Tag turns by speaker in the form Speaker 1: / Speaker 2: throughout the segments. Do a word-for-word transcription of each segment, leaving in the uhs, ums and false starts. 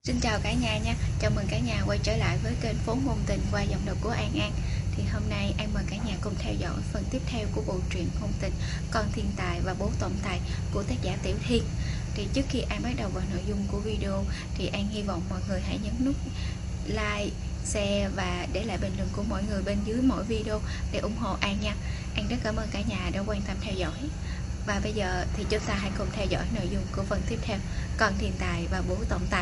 Speaker 1: Xin chào cả nhà nha, chào mừng cả nhà quay trở lại với kênh Phố Ngôn Tình qua giọng đọc của An An. Thì hôm nay An mời cả nhà cùng theo dõi phần tiếp theo của bộ truyện ngôn tình Con Thiên Tài và Bố Tổng Tài của tác giả Tiểu Thiên. Thì trước khi An bắt đầu vào nội dung của video thì An hy vọng mọi người hãy nhấn nút like, share và để lại bình luận của mọi người bên dưới mỗi video để ủng hộ An nha. An rất cảm ơn cả nhà đã quan tâm theo dõi. Và bây giờ thì chúng ta hãy cùng theo dõi nội dung của phần tiếp theo, Con Thiên Tài và Bố Tổng Tài.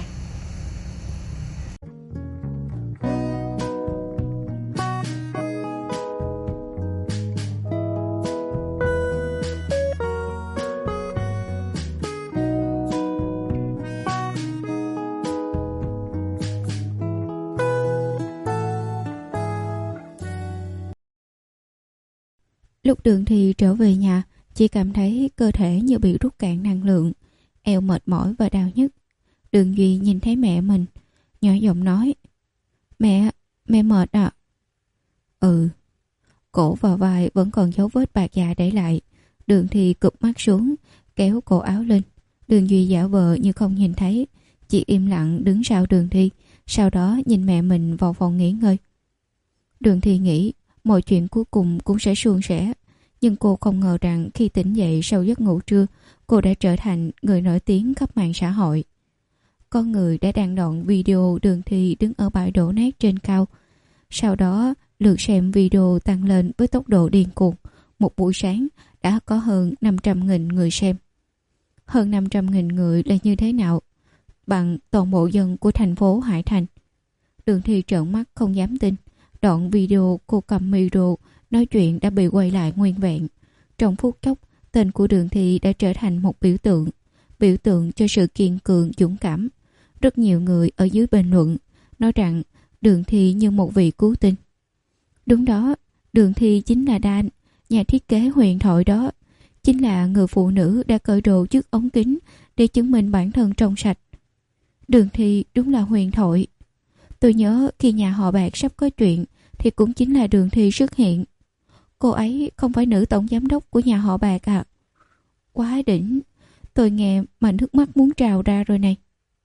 Speaker 2: Lúc Đường Thì trở về nhà, chỉ cảm thấy cơ thể như bị rút cạn năng lượng, eo mệt mỏi và đau nhức. Đường Duy nhìn thấy mẹ mình, nhỏ giọng nói: Mẹ, mẹ mệt à? Ừ. Cổ và vai vẫn còn dấu vết bạc dạ để lại. Đường Thì cụp mắt xuống, kéo cổ áo lên. Đường Duy giả vờ như không nhìn thấy, chỉ im lặng đứng sau Đường Thi, sau đó nhìn mẹ mình vào phòng nghỉ ngơi. Đường Thi nghĩ mọi chuyện cuối cùng cũng sẽ suôn sẻ, nhưng cô không ngờ rằng khi tỉnh dậy sau giấc ngủ trưa, cô đã trở thành người nổi tiếng khắp mạng xã hội. Có người đã đăng đoạn video Đường Thi đứng ở bãi đổ nát trên cao. Sau đó, lượt xem video tăng lên với tốc độ điên cuồng. Một buổi sáng đã có hơn năm trăm nghìn người xem. Hơn năm trăm nghìn người là như thế nào? Bằng toàn bộ dân của thành phố Hải Thành. Đường Thi trợn mắt không dám tin. Đoạn video cô cầm micro nói chuyện đã bị quay lại nguyên vẹn. Trong phút chốc, tên của Đường Thi đã trở thành một biểu tượng. Biểu tượng cho sự kiên cường, dũng cảm. Rất nhiều người ở dưới bình luận nói rằng Đường Thi như một vị cứu tinh. Đúng đó, Đường Thi chính là Dan, nhà thiết kế huyền thoại đó. Chính là người phụ nữ đã cởi đồ trước ống kính để chứng minh bản thân trong sạch. Đường Thi đúng là huyền thoại. Tôi nhớ khi nhà họ Bạc sắp có chuyện thì cũng chính là Đường Thi xuất hiện. Cô ấy không phải nữ tổng giám đốc của nhà họ Bạc à? Quá đỉnh. Tôi nghe mà nước mắt muốn trào ra rồi này.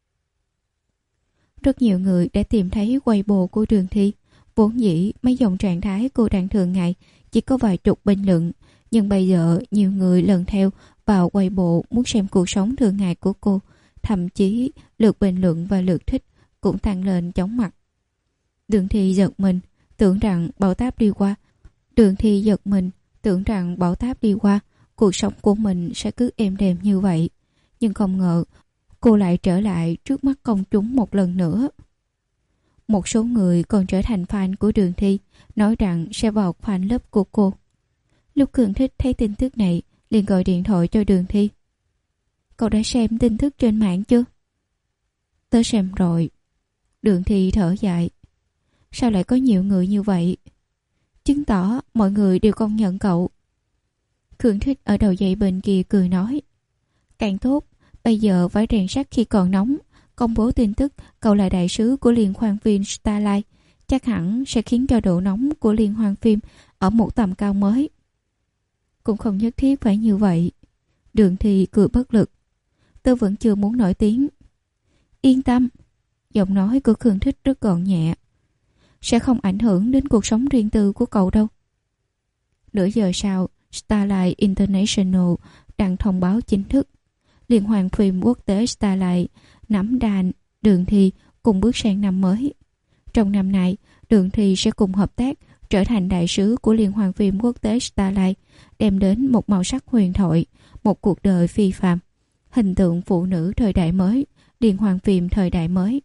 Speaker 2: Rất nhiều người đã tìm thấy Weibo của Đường Thi. Vốn dĩ mấy dòng trạng thái cô đang thường ngày chỉ có vài chục bình luận, nhưng bây giờ nhiều người lần theo vào Weibo muốn xem cuộc sống thường ngày của cô. Thậm chí lượt bình luận và lượt thích cũng tăng lên chóng mặt. Đường Thi giật mình, tưởng rằng bão táp đi qua. Đường Thi giật mình, tưởng rằng bão táp đi qua, cuộc sống của mình sẽ cứ êm đềm như vậy. Nhưng không ngờ, cô lại trở lại trước mắt công chúng một lần nữa. Một số người còn trở thành fan của Đường Thi, nói rằng sẽ vào fan club của cô. Lúc Cường Thích thấy tin tức này, liền gọi điện thoại cho Đường Thi. Cậu đã xem tin tức trên mạng chưa? Tớ xem rồi. Đường Thi thở dài. Sao lại có nhiều người như vậy? Chứng tỏ mọi người đều công nhận cậu. Cường Thích ở đầu dây bên kia cười nói. Càng tốt, bây giờ phải rèn sắt khi còn nóng. Công bố tin tức cậu là đại sứ của liên hoan phim Starlight, chắc hẳn sẽ khiến cho độ nóng của liên hoan phim ở một tầm cao mới. Cũng không nhất thiết phải như vậy. Đường Thi cười bất lực. Tôi vẫn chưa muốn nổi tiếng. Yên tâm. Giọng nói của Cường Thích rất gọn nhẹ. Sẽ không ảnh hưởng đến cuộc sống riêng tư của cậu đâu. Nửa giờ sau, Starlight International đăng thông báo chính thức. Liên hoan phim quốc tế Starlight nắm đàn Đường Thi cùng bước sang năm mới. Trong năm nay, Đường Thi sẽ cùng hợp tác trở thành đại sứ của liên hoan phim quốc tế Starlight, đem đến một màu sắc huyền thoại, một cuộc đời phi phàm, hình tượng phụ nữ thời đại mới, liên hoan phim thời đại mới.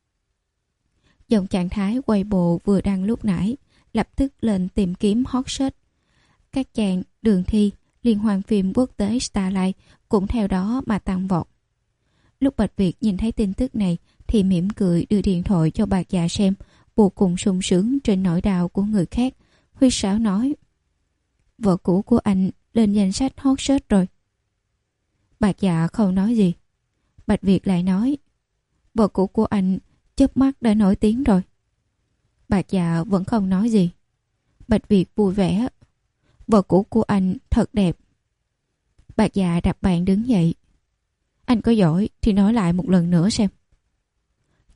Speaker 2: Dòng trạng thái Weibo vừa đăng lúc nãy lập tức lên tìm kiếm hot search. Các chàng Đường Thi, liên hoan phim quốc tế Starlight cũng theo đó mà tăng vọt. Lúc Bạch Việt nhìn thấy tin tức này thì mỉm cười đưa điện thoại cho Bạc Dạ xem, vô cùng sung sướng trên nỗi đau của người khác. Huy sáo nói: Vợ cũ của anh lên danh sách hot search rồi. Bạc Dạ không nói gì. Bạch Việt lại nói: Vợ cũ của anh chớp mắt đã nổi tiếng rồi. Bạc Dạ vẫn không nói gì. Bạch Việt vui vẻ: Vợ cũ của anh thật đẹp. Bạc Dạ đập bàn đứng dậy. Anh có giỏi thì nói lại một lần nữa xem.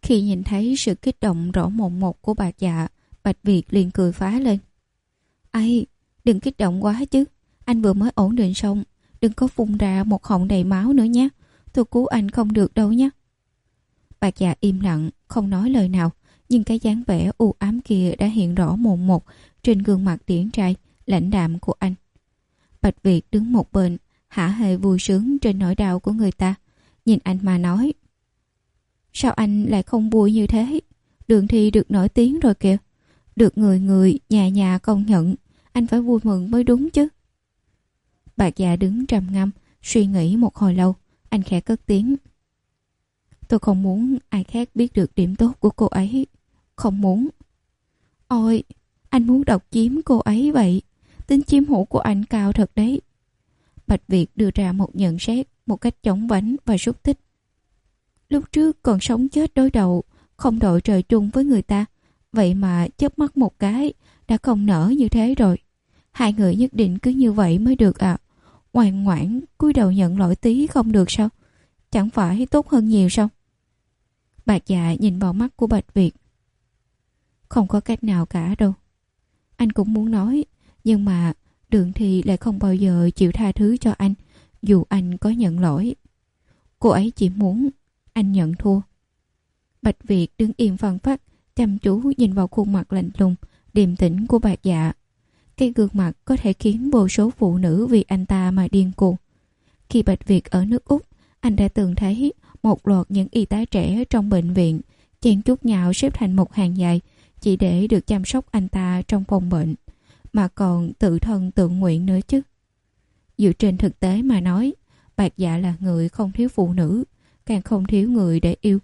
Speaker 2: Khi nhìn thấy sự kích động rõ mồn một của bà Dạ, Bạch Việt liền cười phá lên. Ai, đừng kích động quá chứ. Anh vừa mới ổn định xong, đừng có phun ra một họng đầy máu nữa nhé. Tôi cứu anh không được đâu nhé. Bà Dạ im lặng, không nói lời nào, nhưng cái dáng vẻ u ám kia đã hiện rõ mồn một trên gương mặt điển trai, lãnh đạm của anh. Bạch Việt đứng một bên, hả hê vui sướng trên nỗi đau của người ta, nhìn anh mà nói. Sao anh lại không vui như thế? Đường Thi được nổi tiếng rồi kìa. Được người người, nhà nhà công nhận. Anh phải vui mừng mới đúng chứ. Bà già đứng trầm ngâm, suy nghĩ một hồi lâu. Anh khẽ cất tiếng. Tôi không muốn ai khác biết được điểm tốt của cô ấy. Không muốn. Ôi, anh muốn độc chiếm cô ấy vậy. Tính chiếm hữu của anh cao thật đấy. Bạch Việt đưa ra một nhận xét một cách chóng vánh và xúc tích. Lúc trước còn sống chết đối đầu, không đội trời chung với người ta. Vậy mà chớp mắt một cái đã không nở như thế rồi. Hai người nhất định cứ như vậy mới được ạ. À. Ngoan ngoãn cúi đầu nhận lỗi tí không được sao? Chẳng phải tốt hơn nhiều sao? Bà già nhìn vào mắt của Bạch Việt. Không có cách nào cả đâu. Anh cũng muốn nói, nhưng mà Đường Thi lại không bao giờ chịu tha thứ cho anh, dù anh có nhận lỗi. Cô ấy chỉ muốn anh nhận thua. Bạch Việt đứng im phăng phắc, chăm chú nhìn vào khuôn mặt lạnh lùng, điềm tĩnh của bà Dạ. Cái gương mặt có thể khiến vô số phụ nữ vì anh ta mà điên cuồng. Khi Bạch Việt ở nước Úc, anh đã từng thấy một loạt những y tá trẻ trong bệnh viện chen chúc nhau xếp thành một hàng dài chỉ để được chăm sóc anh ta trong phòng bệnh, mà còn tự thân tự nguyện nữa chứ. Dựa trên thực tế mà nói, Bạch Dạ là người không thiếu phụ nữ, càng không thiếu người để yêu.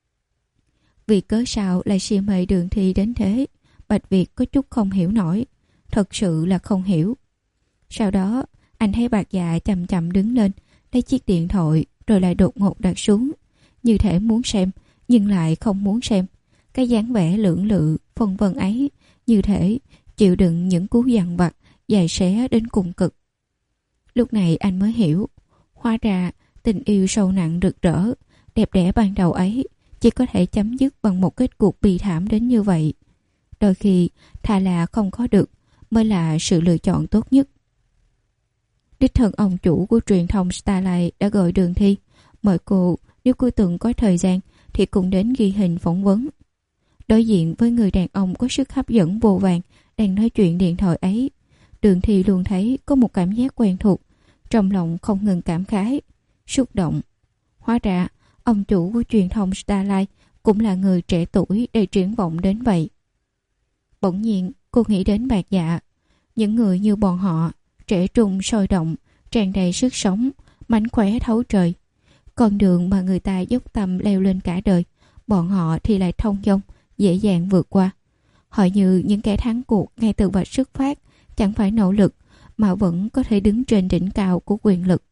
Speaker 2: Vì cớ sao lại si mê Đường Thi đến thế, Bạch Việt có chút không hiểu nổi, thật sự là không hiểu. Sau đó, anh thấy Bạch Dạ chậm chậm đứng lên, lấy chiếc điện thoại rồi lại đột ngột đặt xuống, như thể muốn xem nhưng lại không muốn xem. Cái dáng vẻ lưỡng lự, phân vân ấy, như thể chịu đựng những cú dằn vặt dài xé đến cùng cực. Lúc này anh mới hiểu, hóa ra tình yêu sâu nặng rực rỡ, đẹp đẽ ban đầu ấy chỉ có thể chấm dứt bằng một kết cục bi thảm đến như vậy. Đôi khi, thà là không có được mới là sự lựa chọn tốt nhất. Đích thân ông chủ của truyền thông Starlight đã gọi Đường Thi, mời cô nếu cô từng có thời gian thì cùng đến ghi hình phỏng vấn. Đối diện với người đàn ông có sức hấp dẫn vô vàn đang nói chuyện điện thoại ấy, Đường Thi luôn thấy có một cảm giác quen thuộc, trong lòng không ngừng cảm khái, xúc động. Hóa ra, ông chủ của truyền thông Starlight cũng là người trẻ tuổi đầy triển vọng đến vậy. Bỗng nhiên, cô nghĩ đến Bạch Dạ. Những người như bọn họ, trẻ trung sôi động, tràn đầy sức sống, mánh khóe thấu trời. Con đường mà người ta dốc tâm leo lên cả đời, bọn họ thì lại thông dong, dễ dàng vượt qua. Họ như những kẻ thắng cuộc ngay từ vạch xuất phát, chẳng phải nỗ lực mà vẫn có thể đứng trên đỉnh cao của quyền lực.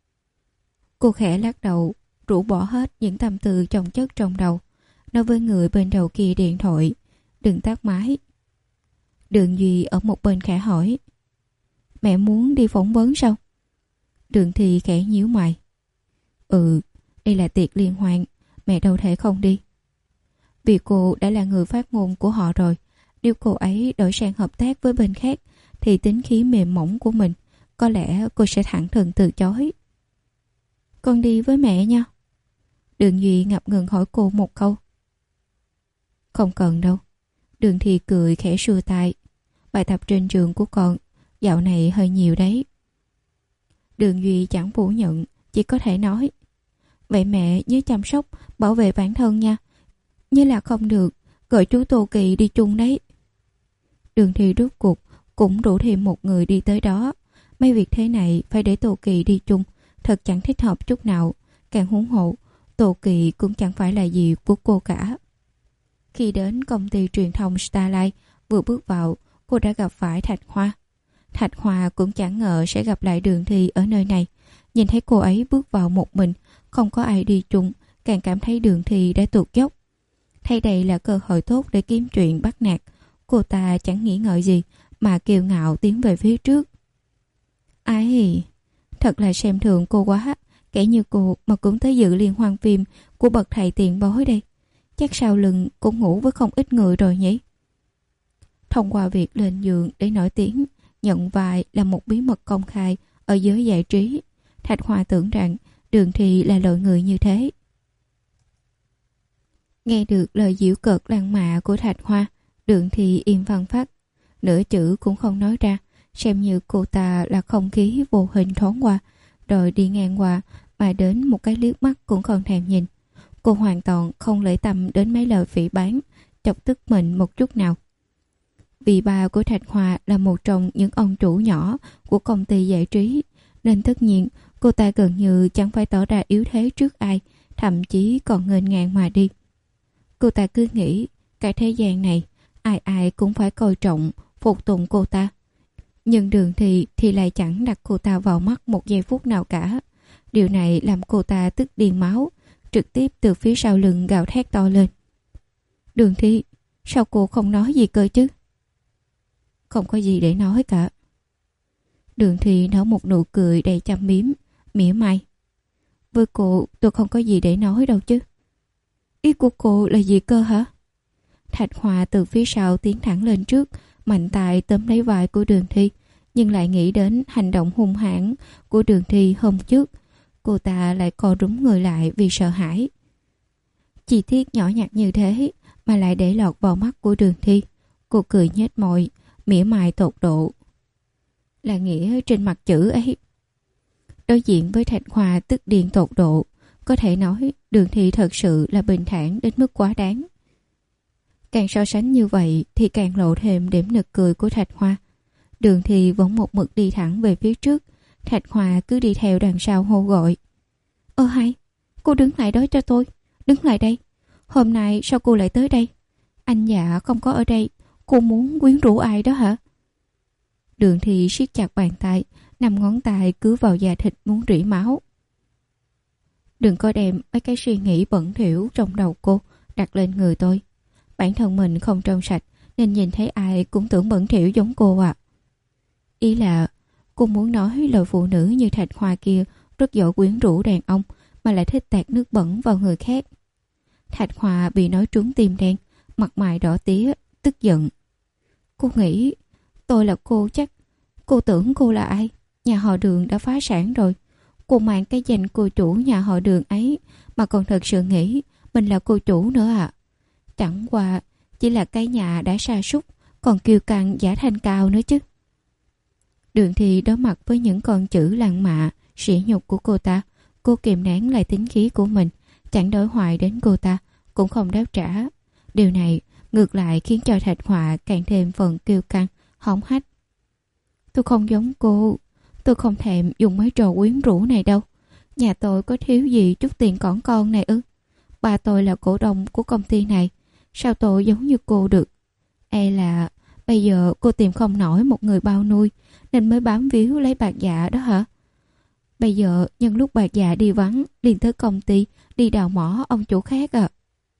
Speaker 2: Cô khẽ lắc đầu, rũ bỏ hết những tâm tư chồng chất trong đầu, nói với người bên đầu kia điện thoại, đừng tắt máy. Đường Duy ở một bên khẽ hỏi, mẹ muốn đi phỏng vấn sao? Đường Thi khẽ nhíu mày. Ừ, đây là tiệc liên hoan, mẹ đâu thể không đi. Vì cô đã là người phát ngôn của họ rồi, nếu cô ấy đổi sang hợp tác với bên khác thì tính khí mềm mỏng của mình, có lẽ cô sẽ thẳng thừng từ chối. Con đi với mẹ nha. Đường Duy ngập ngừng hỏi cô một câu. Không cần đâu. Đường Thi cười khẽ xua tay. Bài tập trên trường của con dạo này hơi nhiều đấy. Đường Duy chẳng phủ nhận, chỉ có thể nói, vậy mẹ nhớ chăm sóc, bảo vệ bản thân nha. Như là không được, gọi chú Tô Kỳ đi chung đấy. Đường Thi rốt cuộc cũng rủ thêm một người đi tới đó. Mấy việc thế này phải để Tô Kỳ đi chung, thật chẳng thích hợp chút nào. Càng huống hộ, Tô Kỳ cũng chẳng phải là gì của cô cả. Khi đến công ty truyền thông Starlight, vừa bước vào, cô đã gặp phải Thạch Hoa. Thạch Hoa cũng chẳng ngờ sẽ gặp lại Đường Thi ở nơi này. Nhìn thấy cô ấy bước vào một mình, không có ai đi chung, càng cảm thấy Đường Thi đã tụt dốc. Thấy đây là cơ hội tốt để kiếm chuyện bắt nạt, cô ta chẳng nghĩ ngợi gì mà kiêu ngạo tiến về phía trước. Ai, thật là xem thường cô quá, kẻ như cô mà cũng tới dự liên hoan phim của bậc thầy tiền bối đây. chắc sau lưng cũng ngủ với không ít người rồi nhỉ. Thông qua việc lên giường để nổi tiếng, nhận vai là một bí mật công khai ở giới giải trí, Thạch Hoa tưởng rằng Đường Thi là loại người như thế. Nghe được lời giễu cợt lăng mạ của Thạch Hoa, Đường Thi im phăng phắc, nửa chữ cũng không nói ra, xem như cô ta là không khí vô hình thoáng qua, rồi đi ngang qua mà đến một cái liếc mắt cũng không thèm nhìn. Cô hoàn toàn không để tâm đến mấy lời phỉ báng, chọc tức mình một chút nào. Vì ba của Thạch Hoa là một trong những ông chủ nhỏ của công ty giải trí, nên tất nhiên cô ta gần như chẳng phải tỏ ra yếu thế trước ai, thậm chí còn nghênh ngang mà đi. Cô ta cứ nghĩ cả thế gian này ai ai cũng phải coi trọng, phục tùng cô ta. Nhưng Đường Thi thì lại chẳng đặt cô ta vào mắt một giây phút nào cả. Điều này làm cô ta tức điên máu, trực tiếp từ phía sau lưng gào thét to lên. Đường Thi, sao cô không nói gì cơ chứ? Không có gì để nói cả. Đường Thi nở một nụ cười đầy châm biếm, mỉa mai. Với cô tôi không có gì để nói đâu chứ. Ý của cô là gì cơ hả? Thạch Hoa từ phía sau tiến thẳng lên trước, mạnh tay tóm lấy vai của Đường Thi, nhưng lại nghĩ đến hành động hung hãn của Đường Thi hôm trước. Cô ta lại co rúm người lại vì sợ hãi. Chi tiết nhỏ nhặt như thế mà lại để lọt vào mắt của Đường Thi. Cô cười nhếch môi, mỉa mai tột độ. Là nghĩa trên mặt chữ ấy. Đối diện với Thạch Hoa tức điên tột độ, có thể nói Đường Thi thật sự là bình thản đến mức quá đáng. Càng so sánh như vậy thì càng lộ thêm điểm nực cười của Thạch Hoa. Đường Thi vẫn một mực đi thẳng về phía trước, Thạch Hoa cứ đi theo đằng sau hô gọi. Ơ hay, cô đứng lại đó cho tôi, đứng lại đây. Hôm nay sao cô lại tới đây? Anh Dạ không có ở đây, cô muốn quyến rũ ai đó hả? Đường Thi siết chặt bàn tay, năm ngón tay cứ vào da thịt muốn rỉ máu. Đừng có đem mấy cái suy nghĩ bẩn thỉu trong đầu cô đặt lên người tôi. Bản thân mình không trong sạch nên nhìn thấy ai cũng tưởng bẩn thỉu giống cô ạ. À. Ý là cô muốn nói lời phụ nữ như Thạch Hoa kia rất giỏi quyến rũ đàn ông mà lại thích tạt nước bẩn vào người khác. Thạch Hoa bị nói trúng tim đen, mặt mày đỏ tía, tức giận. Cô nghĩ tôi là cô chắc. Cô tưởng cô là ai? Nhà họ Đường đã phá sản rồi. Cô mang cái danh cô chủ nhà họ Đường ấy mà còn thật sự nghĩ mình là cô chủ nữa ạ. À. Chẳng qua chỉ là cái nhà đã sa sút, còn kiêu căng giả thanh cao nữa chứ. Đường Thi đối mặt với những con chữ lăng mạ, sỉ nhục của cô ta. Cô kìm nén lại tính khí của mình, chẳng đối hoài đến cô ta, cũng không đáp trả. Điều này ngược lại khiến cho Thạch Hoa càng thêm phần kiêu căng, hống hách. Tôi không giống cô, tôi không thèm dùng mấy trò quyến rũ này đâu. Nhà tôi có thiếu gì chút tiền cỏn con này ư? Ba tôi là cổ đông của công ty này, sao tôi giống như cô được? E là bây giờ cô tìm không nổi một người bao nuôi nên mới bám víu lấy Bạc Dạ đó hả? Bây giờ nhân lúc Bạc Dạ đi vắng liền tới công ty đi đào mỏ ông chủ khác à?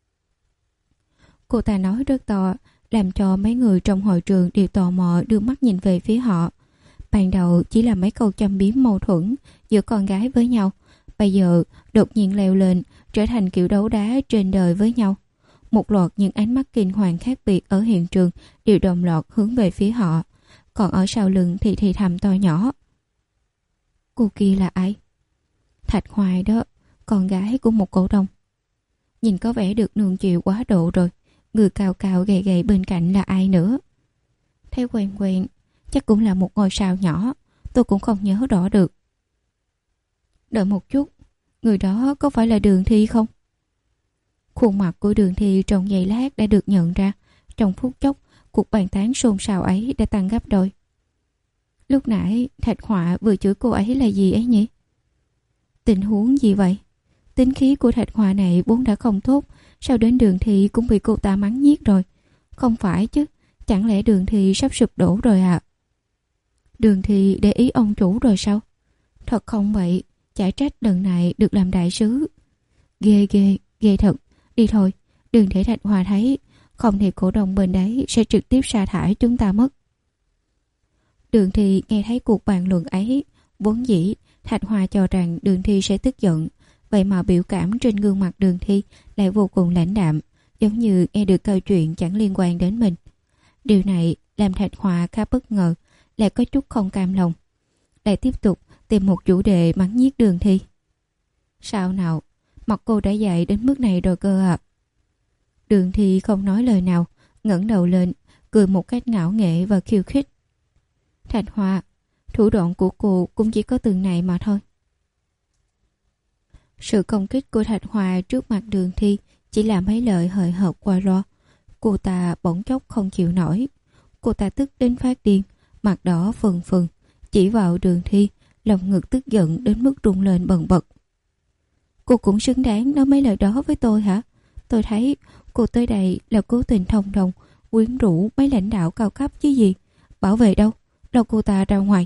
Speaker 2: Cô ta nói rất to, làm cho mấy người trong hội trường đều tò mò đưa mắt nhìn về phía họ. Ban đầu chỉ là mấy câu châm biếm mâu thuẫn giữa con gái với nhau, bây giờ đột nhiên leo lên trở thành kiểu đấu đá trên đời với nhau. Một loạt những ánh mắt kinh hoàng khác biệt ở hiện trường đều đồng loạt hướng về phía họ, còn ở sau lưng thì thì thầm to nhỏ. Cô kia là ai? Thạch Hoài đó, con gái của một cổ đông. Nhìn có vẻ được nuông chiều quá độ rồi. Người cao cao gầy gầy bên cạnh là ai nữa? Thấy quen quen, chắc cũng là một ngôi sao nhỏ, tôi cũng không nhớ rõ được. Đợi một chút, người đó có phải là Đường Thi không? Khuôn mặt của Đường Thi trong giây lát đã được nhận ra. Trong phút chốc, cuộc bàn tán xôn xao ấy đã tăng gấp đôi. Lúc nãy Thạch Hoa vừa chửi cô ấy là gì ấy nhỉ? Tình huống gì vậy? Tính khí của Thạch Hoa này vốn đã không tốt, sao đến Đường Thi cũng bị cô ta mắng nhiếc rồi? Không phải chứ, chẳng lẽ Đường Thi sắp sụp đổ rồi à? Đường Thi để ý ông chủ rồi sao? Thật không vậy, chả trách lần này được làm đại sứ. Ghê ghê, ghê thật. Đi thôi, đừng để Thạch Hoa thấy, không thì cổ đông bên đấy sẽ trực tiếp sa thải chúng ta mất. Đường Thi nghe thấy cuộc bàn luận ấy, vốn dĩ Thạch Hoa cho rằng Đường Thi sẽ tức giận, vậy mà biểu cảm trên gương mặt Đường Thi lại vô cùng lãnh đạm, giống như nghe được câu chuyện chẳng liên quan đến mình. Điều này làm Thạch Hoa khá bất ngờ, lại có chút không cam lòng. Lại tiếp tục tìm một chủ đề mắng nhiếc Đường Thi. Sao nào, mặt cô đã dậy đến mức này rồi cơ à? Đường Thi không nói lời nào, ngẩng đầu lên, cười một cách ngạo nghễ và khiêu khích. Thạch Hoa, thủ đoạn của cô cũng chỉ có từng này mà thôi. Sự công kích của Thạch Hoa trước mặt Đường Thi chỉ là mấy lời hời hợt qua loa. Cô ta bỗng chốc không chịu nổi. Cô ta tức đến phát điên, mặt đỏ phừng phừng, chỉ vào Đường Thi, lòng ngực tức giận đến mức rung lên bần bật. Cô cũng xứng đáng nói mấy lời đó với tôi hả? Tôi thấy cô tới đây là cố tình thông đồng, quyến rũ mấy lãnh đạo cao cấp chứ gì. Bảo vệ đâu? Đâu cô ta ra ngoài.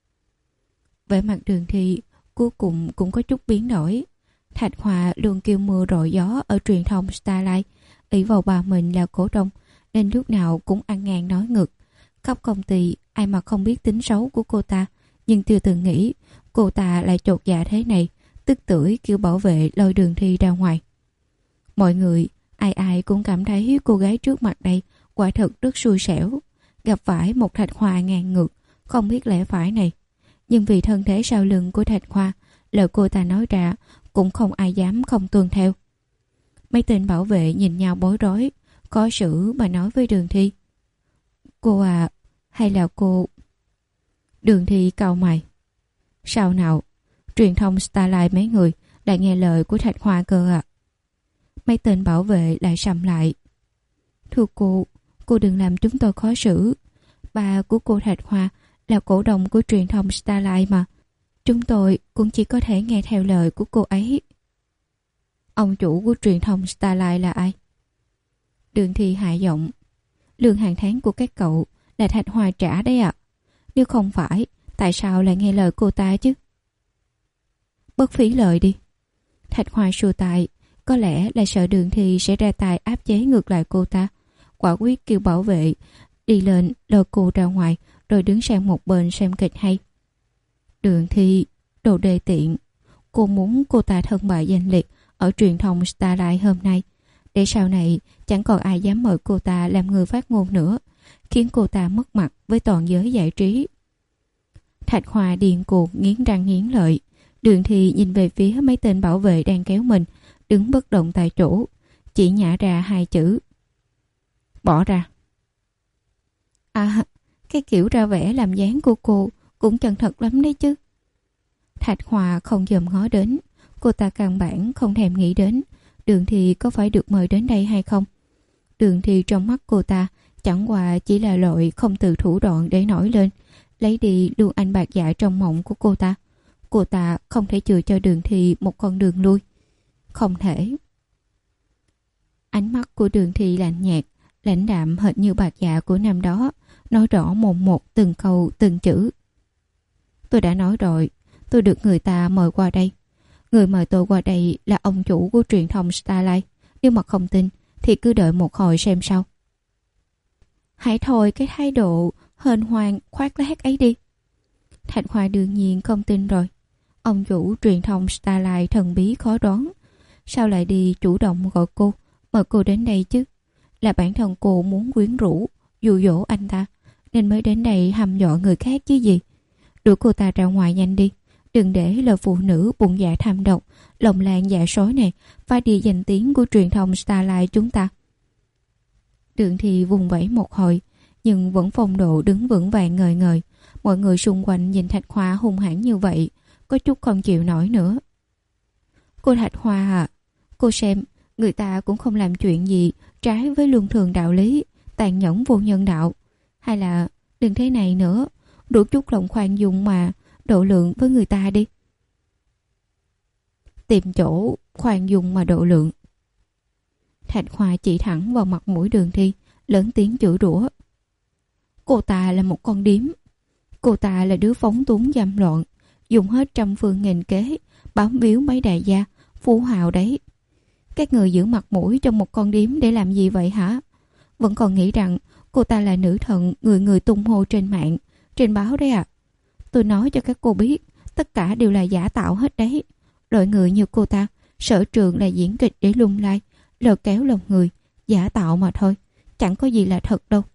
Speaker 2: Vẻ mặt Đường Thi cuối cùng cũng có chút biến đổi. Thạch Hoa luôn kêu mưa rọi gió ở truyền thông Starlight, ỷ vào bà mình là cổ đông nên lúc nào cũng ăn ngang nói ngược. Khắp công ty ai mà không biết tính xấu của cô ta, nhưng chưa từng nghĩ cô ta lại chột dạ thế này, tức tưởi kêu bảo vệ lôi Đường Thi ra ngoài. Mọi người ai ai cũng cảm thấy cô gái trước mặt đây quả thật rất xui xẻo, gặp phải một Thạch Hoa ngang ngược, không biết lẽ phải này. Nhưng vì thân thế sau lưng của Thạch Hoa, lời cô ta nói ra cũng không ai dám không tuân theo. Mấy tên bảo vệ nhìn nhau bối rối, khó xử mà nói với Đường Thi. Cô à, hay là cô... Đường Thi cau mày. Sao nào, truyền thông Starlight mấy người đã nghe lời của Thạch Hoa cơ ạ. À? Mấy tên bảo vệ lại sầm lại. Thưa cô, cô đừng làm chúng tôi khó xử. Ba của cô Thạch Hoa là cổ đông của truyền thông Starlight mà. Chúng tôi cũng chỉ có thể nghe theo lời của cô ấy. Ông chủ của truyền thông Starlight là ai? Đường Thi hạ giọng. Lương hàng tháng của các cậu là Thạch Hoa trả đấy ạ. À. Nếu không phải, tại sao lại nghe lời cô ta chứ? Bất phí lời đi. Thạch Hoa xua tay, có lẽ là sợ Đường Thi sẽ ra tay áp chế ngược lại cô ta. Quả quyết kêu bảo vệ đi lên lôi cô ra ngoài, rồi đứng sang một bên xem kịch hay. Đường Thi, đồ đề tiện. Cô muốn cô ta thân bại danh liệt ở truyền thông Starlight hôm nay, để sau này chẳng còn ai dám mời cô ta làm người phát ngôn nữa, khiến cô ta mất mặt với toàn giới giải trí. Thạch Hoa điên cuồng nghiến răng nghiến lợi. Đường Thi nhìn về phía mấy tên bảo vệ đang kéo mình, đứng bất động tại chỗ, chỉ nhả ra hai chữ: bỏ ra. À, cái kiểu ra vẻ làm dáng của cô cũng chân thật lắm đấy chứ. Thạch Hoa không dòm ngó đến. Cô ta căn bản không thèm nghĩ đến Đường Thi có phải được mời đến đây hay không. Đường Thi trong mắt cô ta chẳng qua chỉ là loại không từ thủ đoạn để nổi lên, lấy đi luôn anh bạc dạ trong mộng của cô ta. Cô ta không thể chừa cho Đường Thi một con đường lui. Không thể. Ánh mắt của Đường Thi lạnh nhạt, lãnh đạm hệt như bạc dạ của năm đó, nói rõ mồm một từng câu từng chữ. Tôi đã nói rồi, tôi được người ta mời qua đây. Người mời tôi qua đây là ông chủ của truyền thông Starlight. Nếu mà không tin thì cứ đợi một hồi xem sau. Hãy thôi cái thái độ hên hoang khoác lác ấy đi. Thạch Hoa đương nhiên không tin rồi. Ông chủ truyền thông Starlight thần bí khó đoán, sao lại đi chủ động gọi cô, mời cô đến đây chứ? Là bản thân cô muốn quyến rũ, dụ dỗ anh ta, nên mới đến đây hăm dọa người khác chứ gì. Đuổi cô ta ra ngoài nhanh đi. Đừng để lời phụ nữ bụng dạ tham độc, lòng lan dạ sói này phá đi danh tiếng của truyền thông Starlight chúng ta. Đường Thi vùng vẫy một hồi, nhưng vẫn phong độ đứng vững vàng ngời ngời. Mọi người xung quanh nhìn Thạch Hoa hung hãn như vậy, có chút không chịu nổi nữa. Cô Thạch Hoa à, cô xem, người ta cũng không làm chuyện gì trái với luân thường đạo lý, tàn nhẫn vô nhân đạo. Hay là đừng thế này nữa, đủ chút lòng khoan dung mà độ lượng với người ta đi. Tìm chỗ khoan dung mà độ lượng. Thạch Hoa chỉ thẳng vào mặt mũi Đường Thi, lớn tiếng chửi rủa. Cô ta là một con điếm. Cô ta là đứa phóng túng dâm loạn, dùng hết trăm phương nghìn kế bám víu mấy đại gia phú hào đấy. Các người giữ mặt mũi trong một con điếm để làm gì vậy hả? Vẫn còn nghĩ rằng cô ta là nữ thần người người tung hô trên mạng, trên báo đấy à? Tôi nói cho các cô biết, tất cả đều là giả tạo hết đấy. Loại người như cô ta, sở trường là diễn kịch để lung lay, lôi kéo lòng người, giả tạo mà thôi, chẳng có gì là thật đâu.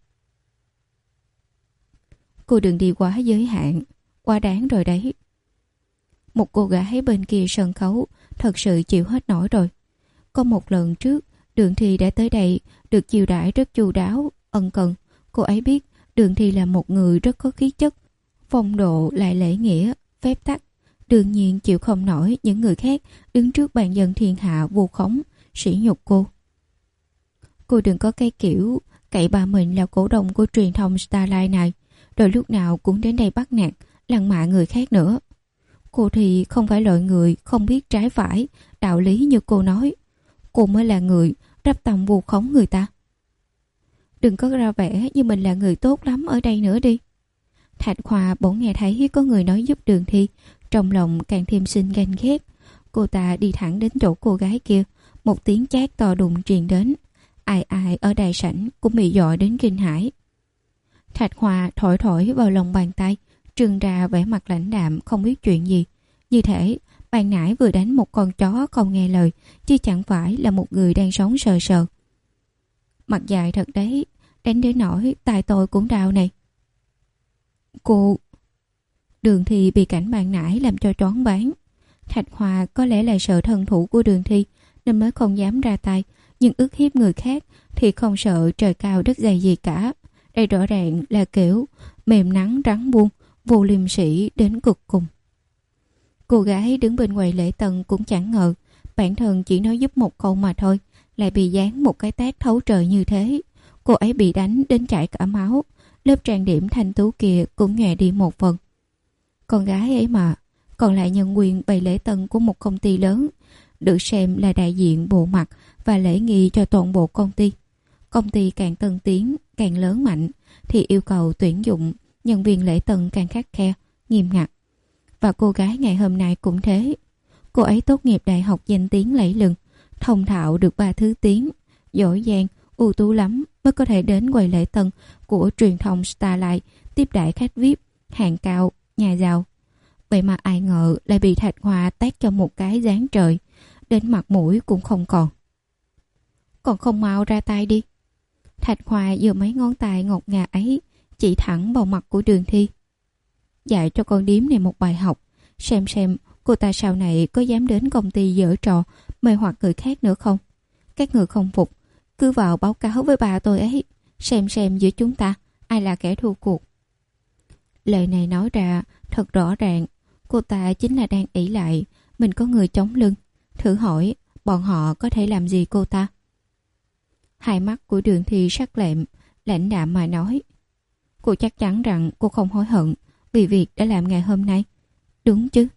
Speaker 2: Cô đừng đi quá giới hạn, quá đáng rồi đấy. Một cô gái bên kia sân khấu thật sự chịu hết nổi rồi. Có một lần trước, Đường Thi đã tới đây, được chiêu đãi rất chu đáo, ân cần. Cô ấy biết Đường Thi là một người rất có khí chất, phong độ lại lễ nghĩa, phép tắc. Đương nhiên chịu không nổi những người khác đứng trước bàn dân thiên hạ vu khống, sỉ nhục cô. Cô đừng có cái kiểu cậy bà mình là cổ đông của truyền thông Starlight này, rồi lúc nào cũng đến đây bắt nạt, lăng mạ người khác nữa. Cô thì không phải loại người không biết trái phải, đạo lý như cô nói. Cô mới là người rắp tâm vu khống người ta. Đừng có ra vẻ như mình là người tốt lắm ở đây nữa đi. Thạch Khoa bỗng nghe thấy có người nói giúp Đường Thi, trong lòng càng thêm sinh ganh ghét. Cô ta đi thẳng đến chỗ cô gái kia, một tiếng chát to đùng truyền đến. Ai ai ở đại sảnh cũng bị dọa đến kinh hãi. Thạch Khoa thổi thổi vào lòng bàn tay, trưng ra vẻ mặt lãnh đạm không biết chuyện gì. Như thể ban nãy vừa đánh một con chó không nghe lời, chứ chẳng phải là một người đang sống sờ sờ. Mặt dài thật đấy, đánh đến nỗi tai tôi cũng đau này. Cô... Đường Thi bị cảnh ban nãy làm cho choáng váng. Thạch Hoa có lẽ là sợ thân thủ của Đường Thi nên mới không dám ra tay, nhưng ức hiếp người khác thì không sợ trời cao đất dày gì cả. Đây rõ ràng là kiểu mềm nắng rắn buông, vô liêm sỉ đến cực cùng. Cô gái đứng bên quầy lễ tân cũng chẳng ngờ bản thân chỉ nói giúp một câu mà thôi lại bị giáng một cái tát thấu trời như thế. Cô ấy bị đánh đến chảy cả máu, lớp trang điểm thanh tú kia cũng nhòe đi một phần. Con gái ấy mà còn lại nhân viên bày lễ tân của một công ty lớn, được xem là đại diện bộ mặt và lễ nghi cho toàn bộ công ty. Công ty càng tân tiến, càng lớn mạnh thì yêu cầu tuyển dụng nhân viên lễ tân càng khắt khe, nghiêm ngặt. Và cô gái ngày hôm nay cũng thế. Cô ấy tốt nghiệp đại học danh tiếng lẫy lừng, thông thạo được ba thứ tiếng, giỏi giang, ưu tú lắm mới có thể đến quầy lễ tân của truyền thông Starlight tiếp đãi khách vi ai pi, hạng cao, nhà giàu. Vậy mà ai ngờ lại bị Thạch Hoa tát cho một cái giáng trời, đến mặt mũi cũng không còn. Còn không mau ra tay đi. Thạch Hoa giơ mấy ngón tay ngọc ngà ấy chỉ thẳng vào mặt của Đường Thi. Dạy cho con điếm này một bài học, xem xem cô ta sau này có dám đến công ty giở trò mê hoặc người khác nữa không. Các người không phục cứ vào báo cáo với bà tôi ấy, xem xem giữa chúng ta ai là kẻ thua cuộc. Lời này nói ra thật rõ ràng, cô ta chính là đang ỷ lại mình có người chống lưng. Thử hỏi bọn họ có thể làm gì cô ta? Hai mắt của Đường Thi sắc lẹm, lãnh đạm mà nói: cô chắc chắn rằng cô không hối hận vì việc đã làm ngày hôm nay, đúng chứ?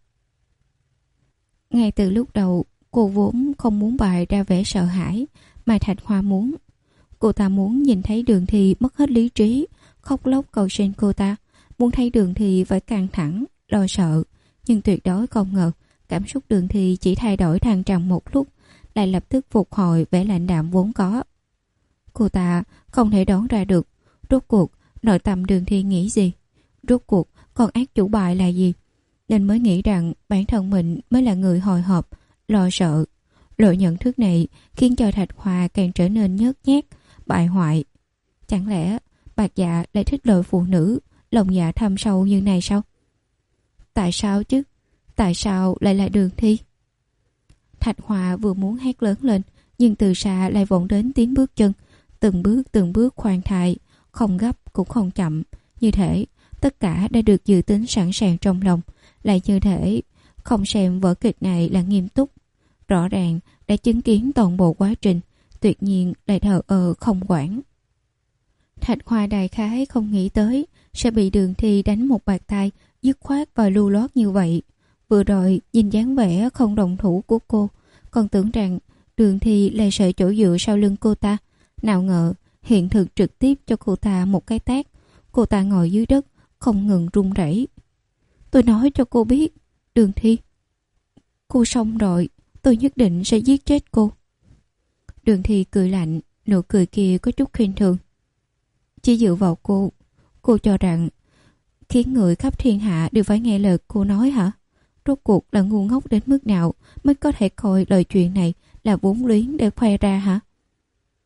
Speaker 2: Ngay từ lúc đầu, cô vốn không muốn bày ra vẻ sợ hãi mà Thạch Hoa muốn. Cô ta muốn nhìn thấy Đường Thi mất hết lý trí, khóc lóc cầu xin cô ta, muốn thấy Đường Thi phải căng thẳng, lo sợ. Nhưng tuyệt đối không ngờ cảm xúc Đường Thi chỉ thay đổi thăng trầm một lúc, lại lập tức phục hồi vẻ lạnh đạm vốn có. Cô ta không thể đoán ra được rốt cuộc nội tâm Đường Thi nghĩ gì, rốt cuộc con ác chủ bài là gì, nên mới nghĩ rằng bản thân mình mới là người hồi hộp, lo sợ. Loại nhận thức này khiến cho Thạch Hoa càng trở nên nhớt nhát, bại hoại. Chẳng lẽ Bạc Dạ lại thích loại phụ nữ lòng dạ thâm sâu như này sao? Tại sao chứ? Tại sao lại là Đường Thi? Thạch Hoa vừa muốn hét lớn lên, nhưng từ xa lại vọng đến tiếng bước chân, từng bước từng bước khoan thai, không gấp cũng không chậm, như thể tất cả đã được dự tính sẵn sàng trong lòng, lại như thể không xem vở kịch này là nghiêm túc. Rõ ràng đã chứng kiến toàn bộ quá trình, tuyệt nhiên lại thờ ơ không quản. Thạch Hoa đại khái không nghĩ tới sẽ bị Đường Thi đánh một bạt tay dứt khoát và lưu loát như vậy. Vừa rồi nhìn dáng vẻ không đồng thủ của cô, còn tưởng rằng Đường Thi là sợi chỗ dựa sau lưng cô ta. Nào ngờ hiện thực trực tiếp cho cô ta một cái tát. Cô ta ngồi dưới đất không ngừng run rẩy. Tôi nói cho cô biết, Đường Thi, cô xong rồi, tôi nhất định sẽ giết chết cô. Đường Thi cười lạnh, nụ cười kia có chút khinh thường. Chỉ dựa vào cô, cô cho rằng khiến người khắp thiên hạ đều phải nghe lời cô nói hả? Rốt cuộc là ngu ngốc đến mức nào mới có thể coi lời chuyện này là vốn liếng để khoe ra hả?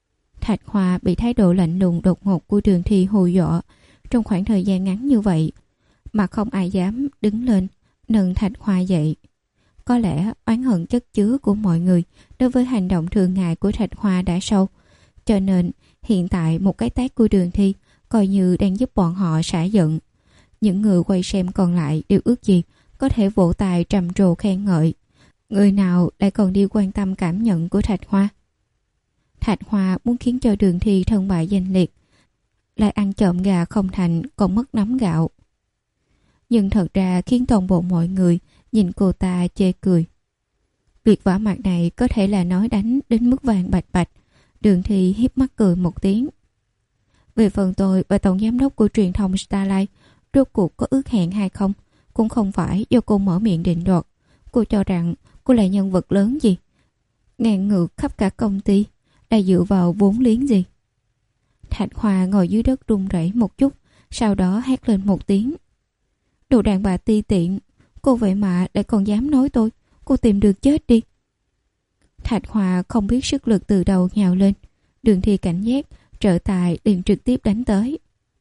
Speaker 2: Thạch Hoa bị thái độ lạnh lùng đột ngột của Đường Thi hù dọa. Trong khoảng thời gian ngắn như vậy mà không ai dám đứng lên nâng Thạch Hoa dậy. Có lẽ oán hận chất chứa của mọi người đối với hành động thường ngày của Thạch Hoa đã sâu, cho nên hiện tại một cái tát của Đường Thi coi như đang giúp bọn họ xả giận. Những người quay xem còn lại đều ước gì có thể vỗ tay trầm trồ khen ngợi. Người nào lại còn đi quan tâm cảm nhận của Thạch Hoa. Thạch Hoa muốn khiến cho Đường Thi thân bại danh liệt, lại ăn trộm gà không thành còn mất nắm gạo. Nhưng thật ra khiến toàn bộ mọi người nhìn cô ta chê cười. Việc vả mặt này có thể là nói đánh đến mức vàng bạch bạch. Đường Thi hiếp mắt cười một tiếng. Về phần tôi và tổng giám đốc của truyền thông Starlight rốt cuộc có ước hẹn hay không cũng không phải do cô mở miệng định đoạt. Cô cho rằng cô là nhân vật lớn gì, ngang ngược khắp cả công ty, là dựa vào vốn liếng gì. Thạch Hoa ngồi dưới đất run rẩy một chút, sau đó hét lên một tiếng. Đồ đàn bà ti tiện, cô vậy mà lại còn dám nói tôi, cô tìm được chết đi. Thạch Hoa không biết sức lực từ đầu nhào lên. Đường Thi cảnh giác, trở tài liền trực tiếp đánh tới.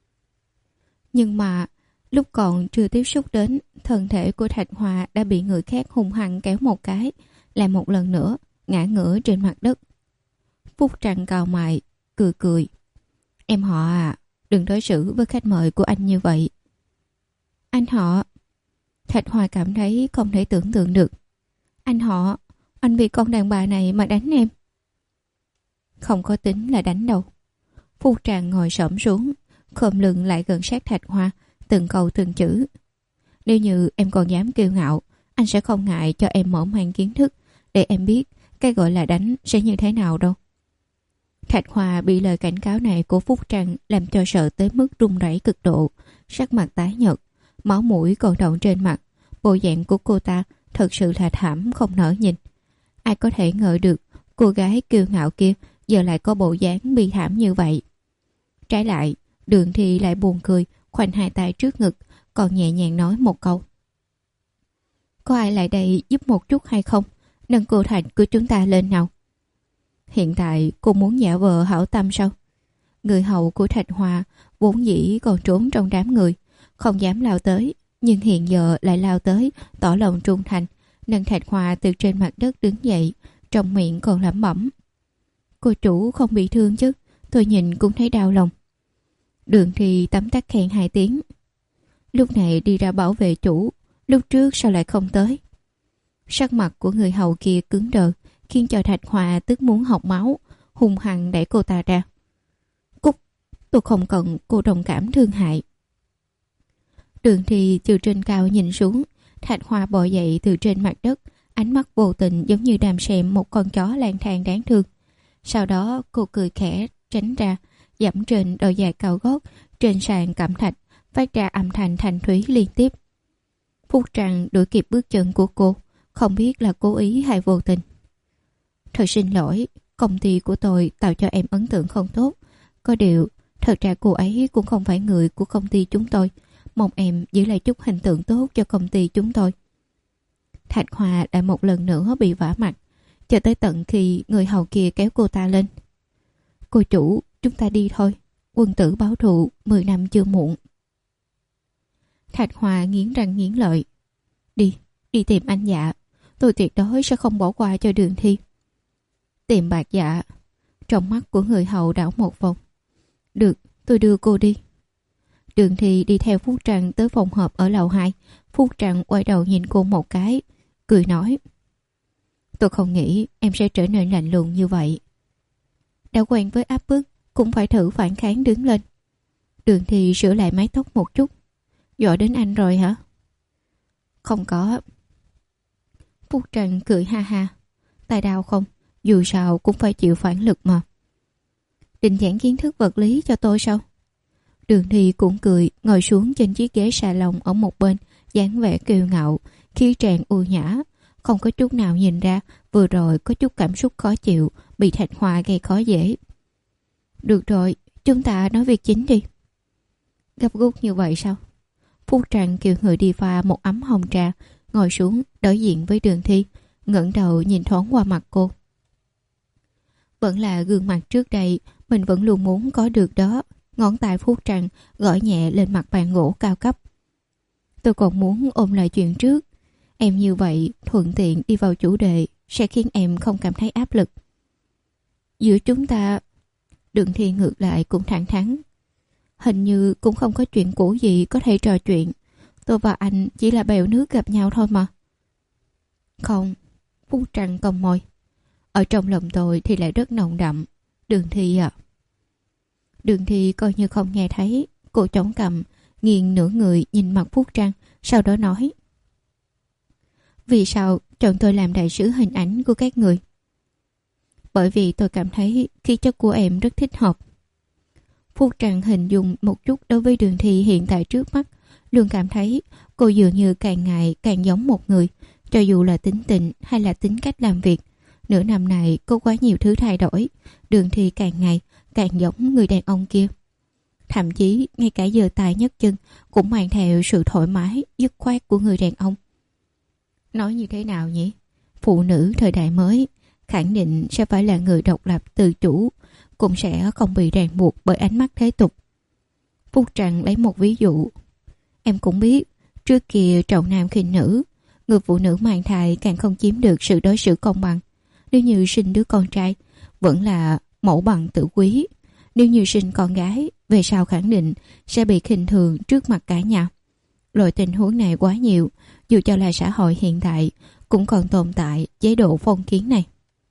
Speaker 2: Nhưng mà lúc còn chưa tiếp xúc đến, thân thể của Thạch Hoa đã bị người khác hung hăng kéo một cái, lại một lần nữa ngã ngửa trên mặt đất. Phúc Trăng cau mày, cười cười. Em họ à, đừng đối xử với khách mời của anh như vậy. Anh họ? Thạch Hoa cảm thấy không thể tưởng tượng được. Anh họ, anh vì con đàn bà này mà đánh em. Không có tính là đánh đâu. Phu Tràng ngồi xổm xuống, khom lưng lại gần sát Thạch Hoa, từng câu từng chữ. Nếu như em còn dám kiêu ngạo, anh sẽ không ngại cho em mở mang kiến thức để em biết cái gọi là đánh sẽ như thế nào đâu. Thạch Hoa bị lời cảnh cáo này của Phúc Trăng làm cho sợ tới mức run rẩy cực độ, sắc mặt tái nhợt, máu mũi còn đọng trên mặt. Bộ dạng của cô ta thật sự là thảm không nỡ nhìn. Ai có thể ngờ được cô gái kiêu ngạo kia giờ lại có bộ dáng bi thảm như vậy. Trái lại, Đường Thi lại buồn cười, khoanh hai tay trước ngực, còn nhẹ nhàng nói một câu. Có ai lại đây giúp một chút hay không? Nâng cô Thạch của chúng ta lên nào. Hiện tại cô muốn giả vờ hảo tâm sao? Người hầu của Thạch Hoa vốn dĩ còn trốn trong đám người, không dám lao tới, nhưng hiện giờ lại lao tới tỏ lòng trung thành, nâng Thạch Hoa từ trên mặt đất đứng dậy, trong miệng còn lẩm bẩm. Cô chủ không bị thương chứ? Tôi nhìn cũng thấy đau lòng. Đường Thi tấm tắc khen hai tiếng. Lúc này đi ra bảo vệ chủ, lúc trước sao lại không tới? Sắc mặt của người hầu kia cứng đờ, khiến cho Thạch Hoa tức muốn học máu, hung hăng đẩy cô ta ra. Cút, tôi không cần cô đồng cảm thương hại. Đường Thi từ trên cao nhìn xuống, Thạch Hoa bò dậy từ trên mặt đất, ánh mắt vô tình giống như đang xem một con chó lang thang đáng thương. Sau đó cô cười khẽ tránh ra, dẫm trên đôi giày cao gót trên sàn cẩm thạch, phát ra âm thanh thanh thúy liên tiếp. Phúc Trăng đuổi kịp bước chân của cô, không biết là cố ý hay vô tình. Thật xin lỗi, công ty của tôi tạo cho em ấn tượng không tốt. Có điều, thật ra cô ấy cũng không phải người của công ty chúng tôi. Mong em giữ lại chút hình tượng tốt cho công ty chúng tôi. Thạch Hoa lại một lần nữa bị vả mặt, cho tới tận khi người hầu kia kéo cô ta lên. Cô chủ, chúng ta đi thôi. Quân tử báo thù mười năm chưa muộn. Thạch Hoa nghiến răng nghiến lợi. Đi, đi tìm anh Dạ. Tôi tuyệt đối sẽ không bỏ qua cho Đường Thi. Tìm Bạc Dạ. Trong mắt của người hầu đảo một vòng. Được, tôi đưa cô đi. Đường Thi đi theo Phúc Trăng tới phòng họp ở lầu hai. Phúc Trăng quay đầu nhìn cô một cái, cười nói. Tôi không nghĩ em sẽ trở nên lạnh lùng như vậy. Đã quen với áp bức, cũng phải thử phản kháng đứng lên. Đường Thi sửa lại mái tóc một chút. Gọi đến anh rồi hả? Không có. Phúc Trần cười ha ha. Tay đau không? Dù sao cũng phải chịu phản lực mà. Định giảng kiến thức vật lý cho tôi sao? Đường Thi cũng cười, ngồi xuống trên chiếc ghế salon ở một bên, dáng vẻ kiêu ngạo, khí tràn u nhã, không có chút nào nhìn ra vừa rồi có chút cảm xúc khó chịu, bị Thạch Hoa gây khó dễ. Được rồi, chúng ta nói việc chính đi. Gấp rút như vậy sao? Phúc Trăng kêu người đi pha một ấm hồng trà, ngồi xuống đối diện với Đường Thi, ngẩng đầu nhìn thoáng qua mặt cô. Vẫn là gương mặt trước đây mình vẫn luôn muốn có được đó. Ngón tay Phúc Trần gõ nhẹ lên mặt bàn gỗ cao cấp. Tôi còn muốn ôm lại chuyện trước. Em như vậy thuận tiện đi vào chủ đề sẽ khiến em không cảm thấy áp lực. Giữa chúng ta, Đường Thi ngược lại cũng thẳng thắn. Hình như cũng không có chuyện cũ gì có thể trò chuyện. Tôi và anh chỉ là bèo nước gặp nhau thôi mà. Không, Phúc Trần cong môi. Ở trong lòng tôi thì lại rất nồng đậm. Đường Thi à. Đường Thi coi như không nghe thấy. Cô chống cằm, nghiêng nửa người nhìn mặt Phúc Trần, sau đó nói: Vì sao chọn tôi làm đại sứ hình ảnh của các người? Bởi vì tôi cảm thấy khí chất của em rất thích hợp. Phúc Trần hình dung một chút đối với Đường Thi hiện tại trước mắt, luôn cảm thấy cô dường như càng ngày càng giống một người, cho dù là tính tình hay là tính cách làm việc. Nửa năm này có quá nhiều thứ thay đổi, Đường Thi càng ngày càng giống người đàn ông kia. Thậm chí ngay cả giờ tài nhấc chân cũng mang theo sự thoải mái, dứt khoát của người đàn ông. Nói như thế nào nhỉ? Phụ nữ thời đại mới khẳng định sẽ phải là người độc lập tự chủ, cũng sẽ không bị ràng buộc bởi ánh mắt thế tục. Phúc Trần lấy một ví dụ. Em cũng biết, trước kia trọng nam khinh nữ, người phụ nữ mang thai càng không chiếm được sự đối xử công bằng. Nếu như sinh đứa con trai, vẫn là mẫu bằng tử quý. Nếu như sinh con gái, về sau khẳng định sẽ bị khinh thường trước mặt cả nhà. Loại tình huống này quá nhiều, dù cho là xã hội hiện tại cũng còn tồn tại chế độ phong kiến này.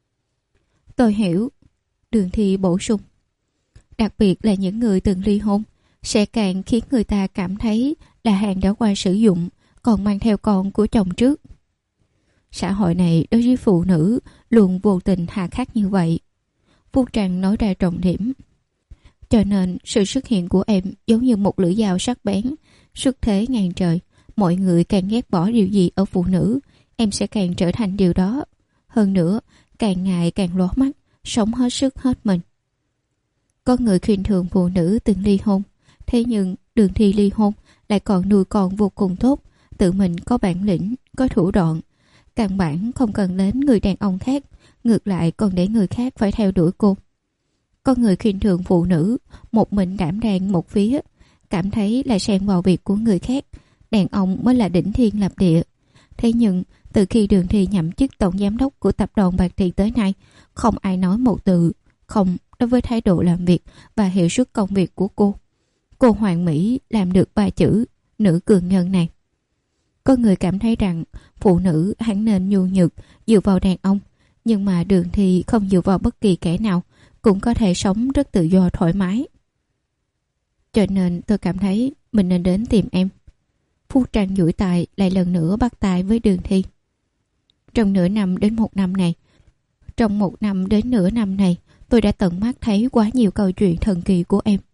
Speaker 2: Tôi hiểu. Đường Thi bổ sung. Đặc biệt là những người từng ly hôn sẽ càng khiến người ta cảm thấy là hàng đã qua sử dụng, còn mang theo con của chồng trước. Xã hội này đối với phụ nữ luôn vô tình hà khắc như vậy. Phúc Trần nói ra trọng điểm. Cho nên sự xuất hiện của em giống như một lưỡi dao sắc bén, xuất thế ngàn trời. Mọi người càng ghét bỏ điều gì ở phụ nữ, em sẽ càng trở thành điều đó. Hơn nữa, càng ngày càng lóa mắt, sống hết sức hết mình. Có người khinh thường phụ nữ từng ly hôn, thế nhưng Đường Thi ly hôn lại còn nuôi con vô cùng tốt, tự mình có bản lĩnh, có thủ đoạn, căn bản không cần đến người đàn ông khác, ngược lại còn để người khác phải theo đuổi cô. Có người khinh thường phụ nữ một mình đảm đang một phía, cảm thấy là xen vào việc của người khác, đàn ông mới là đỉnh thiên lập địa. Thế nhưng từ khi Đường Thi nhậm chức tổng giám đốc của tập đoàn Bạc Thị tới nay, không ai nói một từ không đối với thái độ làm việc và hiệu suất công việc của cô. Cô hoàn mỹ làm được ba chữ nữ cường nhân này. Có người cảm thấy rằng phụ nữ hẳn nên nhu nhược dựa vào đàn ông, nhưng mà Đường Thi không dựa vào bất kỳ kẻ nào, cũng có thể sống rất tự do thoải mái. Cho nên tôi cảm thấy mình nên đến tìm em. Phúc Trần duỗi tay lại lần nữa bắt tay với Đường Thi. Trong nửa năm đến một năm này, trong một năm đến nửa năm này, tôi đã tận mắt thấy quá nhiều câu chuyện thần kỳ của em.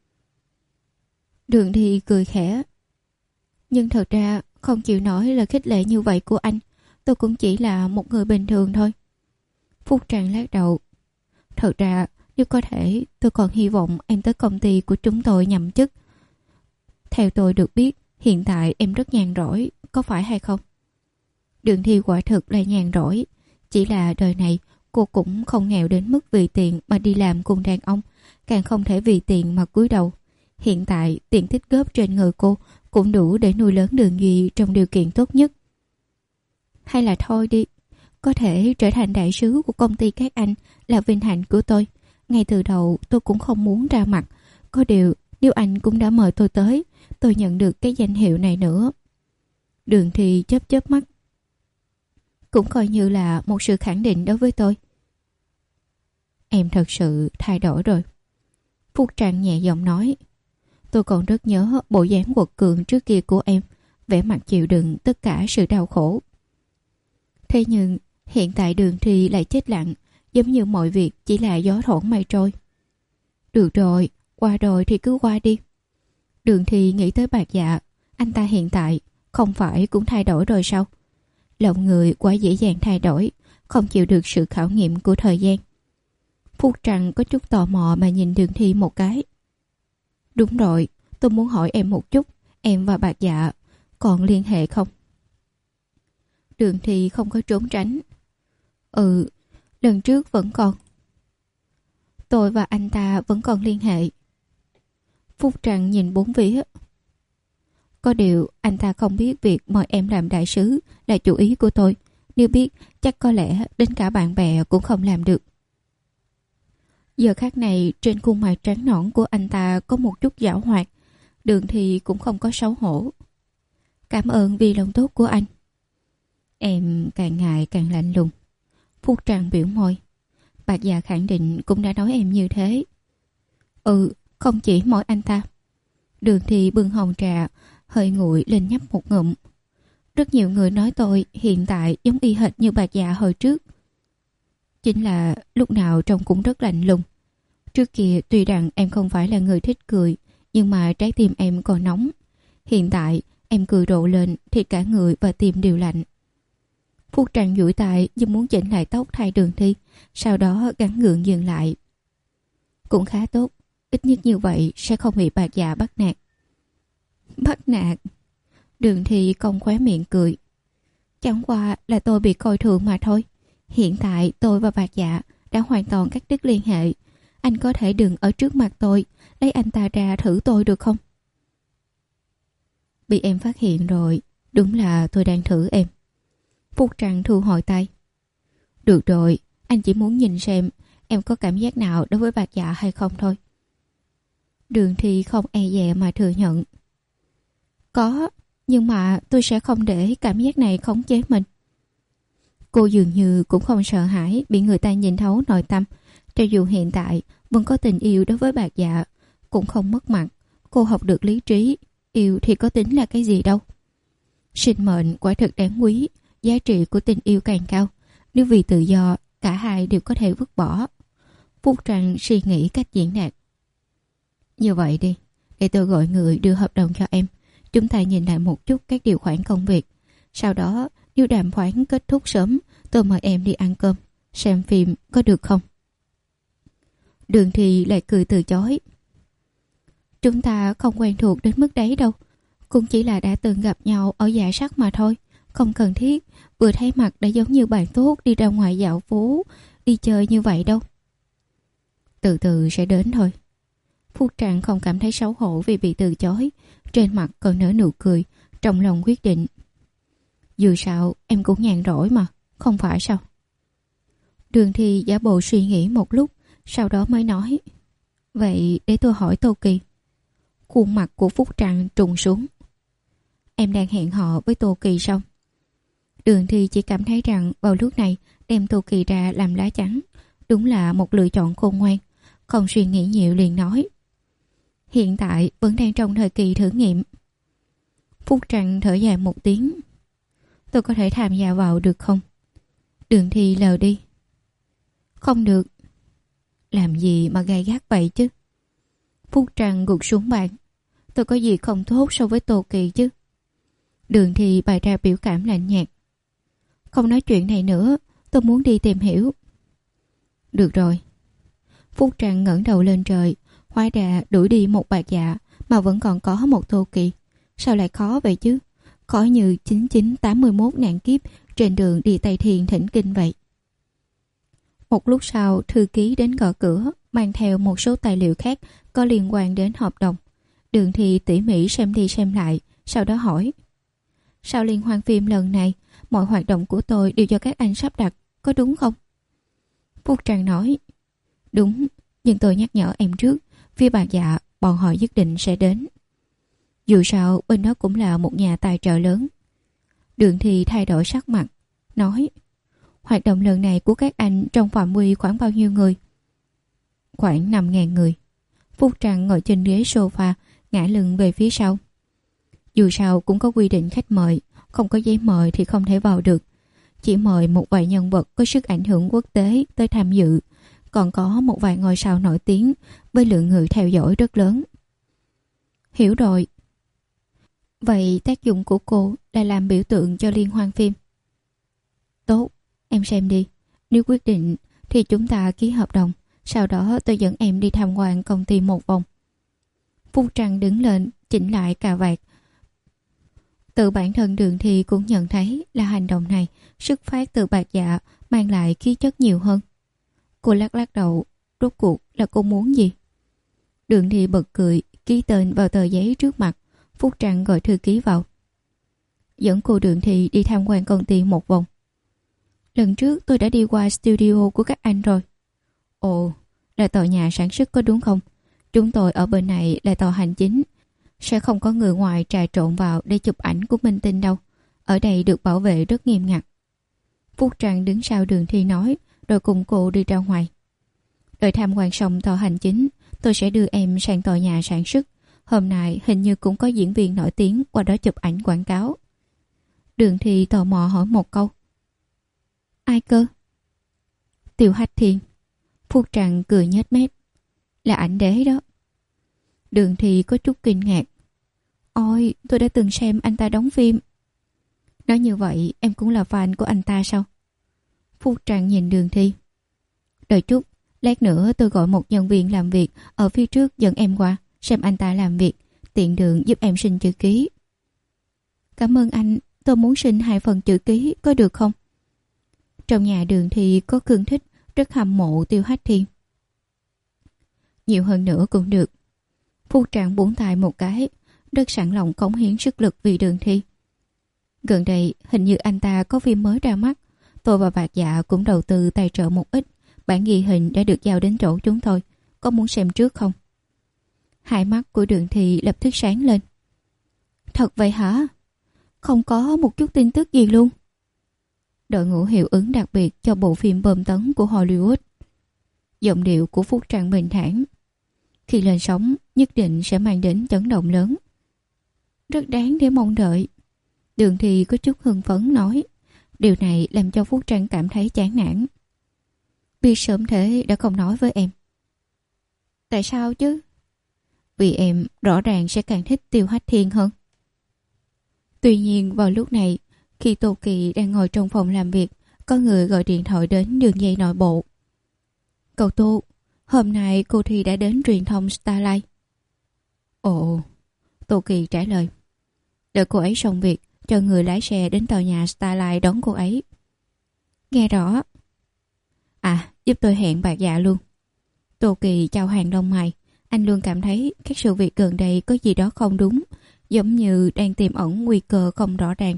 Speaker 2: Đường Thi cười khẽ. Nhưng thật ra không chịu nói lời khích lệ như vậy của anh, tôi cũng chỉ là một người bình thường thôi. Phúc Trần lắc đầu. Thật ra nếu có thể, tôi còn hy vọng em tới công ty của chúng tôi nhậm chức. Theo tôi được biết, hiện tại em rất nhàn rỗi, có phải hay không? Đường Thi quả thực là nhàn rỗi, chỉ là đời này cô cũng không nghèo đến mức vì tiền mà đi làm cùng đàn ông, càng không thể vì tiền mà cúi đầu. Hiện tại tiền tích góp trên người cô cũng đủ để nuôi lớn Đường Duy trong điều kiện tốt nhất. Hay là thôi đi, có thể trở thành đại sứ của công ty các anh là vinh hạnh của tôi. Ngay từ đầu tôi cũng không muốn ra mặt, có điều nếu anh cũng đã mời tôi tới, tôi nhận được cái danh hiệu này nữa. Đường Thi chớp chớp mắt. Cũng coi như là một sự khẳng định đối với tôi. Em thật sự thay đổi rồi. Phúc Trần nhẹ giọng nói. Tôi còn rất nhớ bộ dáng quật cường trước kia của em, vẻ mặt chịu đựng tất cả sự đau khổ. Thế nhưng hiện tại Đường Thi lại chết lặng, giống như mọi việc chỉ là gió thoảng mây trôi. Được rồi, qua rồi thì cứ qua đi. Đường Thi nghĩ tới Bạc Dạ, anh ta hiện tại không phải cũng thay đổi rồi sao? Lòng người quá dễ dàng thay đổi, không chịu được sự khảo nghiệm của thời gian. Phúc Trần có chút tò mò mà nhìn Đường Thi một cái. Đúng rồi, tôi muốn hỏi em một chút, em và Bạc Dạ còn liên hệ không? Đường Thi không có trốn tránh. Ừ, lần trước vẫn còn. Tôi và anh ta vẫn còn liên hệ. Phúc Trần nhìn bốn phía. Có điều anh ta không biết việc mời em làm đại sứ là chủ ý của tôi. Nếu biết chắc có lẽ đến cả bạn bè cũng không làm được. Giờ khắc này trên khuôn mặt trắng nõn của anh ta có một chút giảo hoạt. Đường thì cũng không có xấu hổ. Cảm ơn vì lòng tốt của anh. Em càng ngày càng lạnh lùng. Phúc Trần biểu môi. Bạch Dạ khẳng định cũng đã nói em như thế. Ừ, không chỉ mỗi anh ta. Đường thì bưng hồng trà hơi nguội lên nhấp một ngụm. Rất nhiều người nói tôi hiện tại giống y hệt như Bạch Dạ hồi trước. Chính là lúc nào trông cũng rất lạnh lùng. Trước kia tuy rằng em không phải là người thích cười, nhưng mà trái tim em còn nóng. Hiện tại em cười rộ lên thì cả người và tim đều lạnh. Phúc Trần duỗi tay như muốn chỉnh lại tóc thay Đường Thi, sau đó gắn gượng dừng lại. Cũng khá tốt, ít nhất như vậy sẽ không bị Bạch Dạ bắt nạt. Bắt nạt? Đường Thi cong khóe miệng cười. Chẳng qua là tôi bị coi thường mà thôi. Hiện tại tôi và Bạch Dạ đã hoàn toàn cắt đứt liên hệ. Anh có thể đừng ở trước mặt tôi lấy anh ta ra thử tôi được không? Bị em phát hiện rồi. Đúng là tôi đang thử em. Phúc Trần thu hồi tay. Được rồi, anh chỉ muốn nhìn xem em có cảm giác nào đối với Bạch Dạ hay không thôi. Đường Thi không e dè mà thừa nhận. Có, nhưng mà tôi sẽ không để cảm giác này khống chế mình. Cô dường như cũng không sợ hãi bị người ta nhìn thấu nội tâm. Cho dù hiện tại vẫn có tình yêu đối với Bạch Dạ, cũng không mất mặt. Cô học được lý trí. Yêu thì có tính là cái gì đâu. Sinh mệnh quả thực đáng quý. Giá trị của tình yêu càng cao. Nếu vì tự do, cả hai đều có thể vứt bỏ. Phúc Trần suy nghĩ cách diễn đạt. Như vậy đi, để tôi gọi người đưa hợp đồng cho em. Chúng ta nhìn lại một chút các điều khoản công việc. Sau đó, nếu đàm phán kết thúc sớm, tôi mời em đi ăn cơm, xem phim, có được không? Đường Thì lại cười từ chối. Chúng ta không quen thuộc đến mức đấy đâu. Cũng chỉ là đã từng gặp nhau ở dạ sắc mà thôi. Không cần thiết, vừa thấy mặt đã giống như bạn tốt đi ra ngoài dạo phố, đi chơi như vậy đâu. Từ từ sẽ đến thôi. Phúc Trần không cảm thấy xấu hổ vì bị từ chối. Trên mặt còn nở nụ cười, trong lòng quyết định. Dù sao em cũng nhàn rỗi mà, không phải sao? Đường Thi giả bộ suy nghĩ một lúc, sau đó mới nói. Vậy để tôi hỏi Tô Kỳ. Khuôn mặt của Phúc Trần trùng xuống. Em đang hẹn hò với Tô Kỳ sao? Đường Thi chỉ cảm thấy rằng vào lúc này đem Tô Kỳ ra làm lá chắn đúng là một lựa chọn khôn ngoan. Không suy nghĩ nhiều liền nói. Hiện tại vẫn đang trong thời kỳ thử nghiệm. Phúc Trần thở dài một tiếng. Tôi có thể tham gia vào được không? Đường Thi lờ đi. Không được. Làm gì mà gay gắt vậy chứ? Phúc Trần gục xuống bàn. Tôi có gì không tốt so với Tô Kỳ chứ? Đường Thi bày ra biểu cảm lạnh nhạt. Không nói chuyện này nữa, tôi muốn đi tìm hiểu. Được rồi. Phúc Trần ngẩng đầu lên trời. Hóa ra đuổi đi một Bạch Dạ mà vẫn còn có một Tô Kỳ. Sao lại khó vậy chứ? Khó như chín chín tám mươi mốt nạn kiếp trên đường đi Tây Thiên thỉnh kinh vậy. Một lúc sau, thư ký đến gõ cửa, mang theo một số tài liệu khác có liên quan đến hợp đồng. Đường Thì tỉ mỉ xem đi xem lại, sau đó hỏi. Sau liên hoan phim lần này, mọi hoạt động của tôi đều do các anh sắp đặt, có đúng không? Phúc Trần nói. Đúng, nhưng tôi nhắc nhở em trước, phía Bạch Dạ, bọn họ nhất định sẽ đến. Dù sao, bên đó cũng là một nhà tài trợ lớn. Đường Thì thay đổi sắc mặt, nói. Hoạt động lần này của các anh trong phạm vi khoảng bao nhiêu người? Khoảng năm nghìn người. Phúc Trần ngồi trên ghế sofa, ngã lưng về phía sau. Dù sao cũng có quy định khách mời, không có giấy mời thì không thể vào được. Chỉ mời một vài nhân vật có sức ảnh hưởng quốc tế tới tham dự. Còn có một vài ngôi sao nổi tiếng với lượng người theo dõi rất lớn. Hiểu rồi. Vậy tác dụng của cô là làm biểu tượng cho liên hoan phim. Tốt, em xem đi. Nếu quyết định thì chúng ta ký hợp đồng. Sau đó tôi dẫn em đi tham quan công ty một vòng. Phúc Trần đứng lên, chỉnh lại cà vạt. Tự bản thân Đường Thì cũng nhận thấy là hành động này xuất phát từ Bạch Dạ mang lại khí chất nhiều hơn. Cô lắc lắc đầu, rốt cuộc là cô muốn gì? Đường Thi bật cười, ký tên vào tờ giấy trước mặt. Phúc Trăng gọi thư ký vào, dẫn cô Đường Thi đi tham quan công ty một vòng. Lần trước tôi đã đi qua studio của các anh rồi. Ồ, là tòa nhà sản xuất có đúng không? Chúng tôi ở bên này là tòa hành chính, sẽ không có người ngoài trà trộn vào để chụp ảnh của minh tinh đâu. Ở đây được bảo vệ rất nghiêm ngặt. Phúc Trăng đứng sau Đường Thi nói, rồi cùng cô đi ra ngoài. Đợi tham quan xong tòa hành chính, tôi sẽ đưa em sang tòa nhà sản xuất. Hôm nay hình như cũng có diễn viên nổi tiếng qua đó chụp ảnh quảng cáo. Đường Thi tò mò hỏi một câu. Ai cơ? Tiêu Hách Thiên. Phúc Trăng cười nhếch mép. Là ảnh đế đó. Đường Thi có chút kinh ngạc. Ôi, tôi đã từng xem anh ta đóng phim. Nói như vậy em cũng là fan của anh ta sao? Phúc Trăng nhìn Đường Thi. Đợi chút, lát nữa tôi gọi một nhân viên làm việc ở phía trước dẫn em qua xem anh ta làm việc, tiện đường giúp em xin chữ ký. Cảm ơn anh, tôi muốn xin hai phần chữ ký có được không? Trong nhà Đường Thi có cương thích rất hâm mộ Tiêu Hách Thiên. Nhiều hơn nữa cũng được. Phúc Trăng buông tay một cái, rất sẵn lòng cống hiến sức lực vì Đường Thi. Gần đây hình như anh ta có phim mới ra mắt, tôi và Bạc Dạ cũng đầu tư tài trợ một ít. Bản ghi hình đã được giao đến chỗ chúng tôi, có muốn xem trước không? Hai mắt của Đường Thi lập tức sáng lên. Thật vậy hả? Không có một chút tin tức gì luôn? Đội ngũ hiệu ứng đặc biệt cho bộ phim bom tấn của Hollywood. Giọng điệu của Phúc Trăng bình thản. Khi lên sóng nhất định sẽ mang đến chấn động lớn. Rất đáng để mong đợi. Đường Thi có chút hưng phấn nói. Điều này làm cho Phúc Trăng cảm thấy chán nản. Biết sớm thế đã không nói với em. Tại sao chứ? Vì em rõ ràng sẽ càng thích Tiêu Hách Thiên hơn. Tuy nhiên vào lúc này, khi Tô Kỳ đang ngồi trong phòng làm việc, có người gọi điện thoại đến đường dây nội bộ. Cậu Tô, hôm nay cô Thi đã đến truyền thông Starlight. Ồ, Tô Kỳ trả lời. Đợi cô ấy xong việc, cho người lái xe đến tòa nhà Starlight đón cô ấy. Nghe rõ. À, giúp tôi hẹn Bạc Dạ luôn. Tô Kỳ chào hàng lông mày. Anh luôn cảm thấy các sự việc gần đây có gì đó không đúng, giống như đang tiềm ẩn nguy cơ không rõ ràng.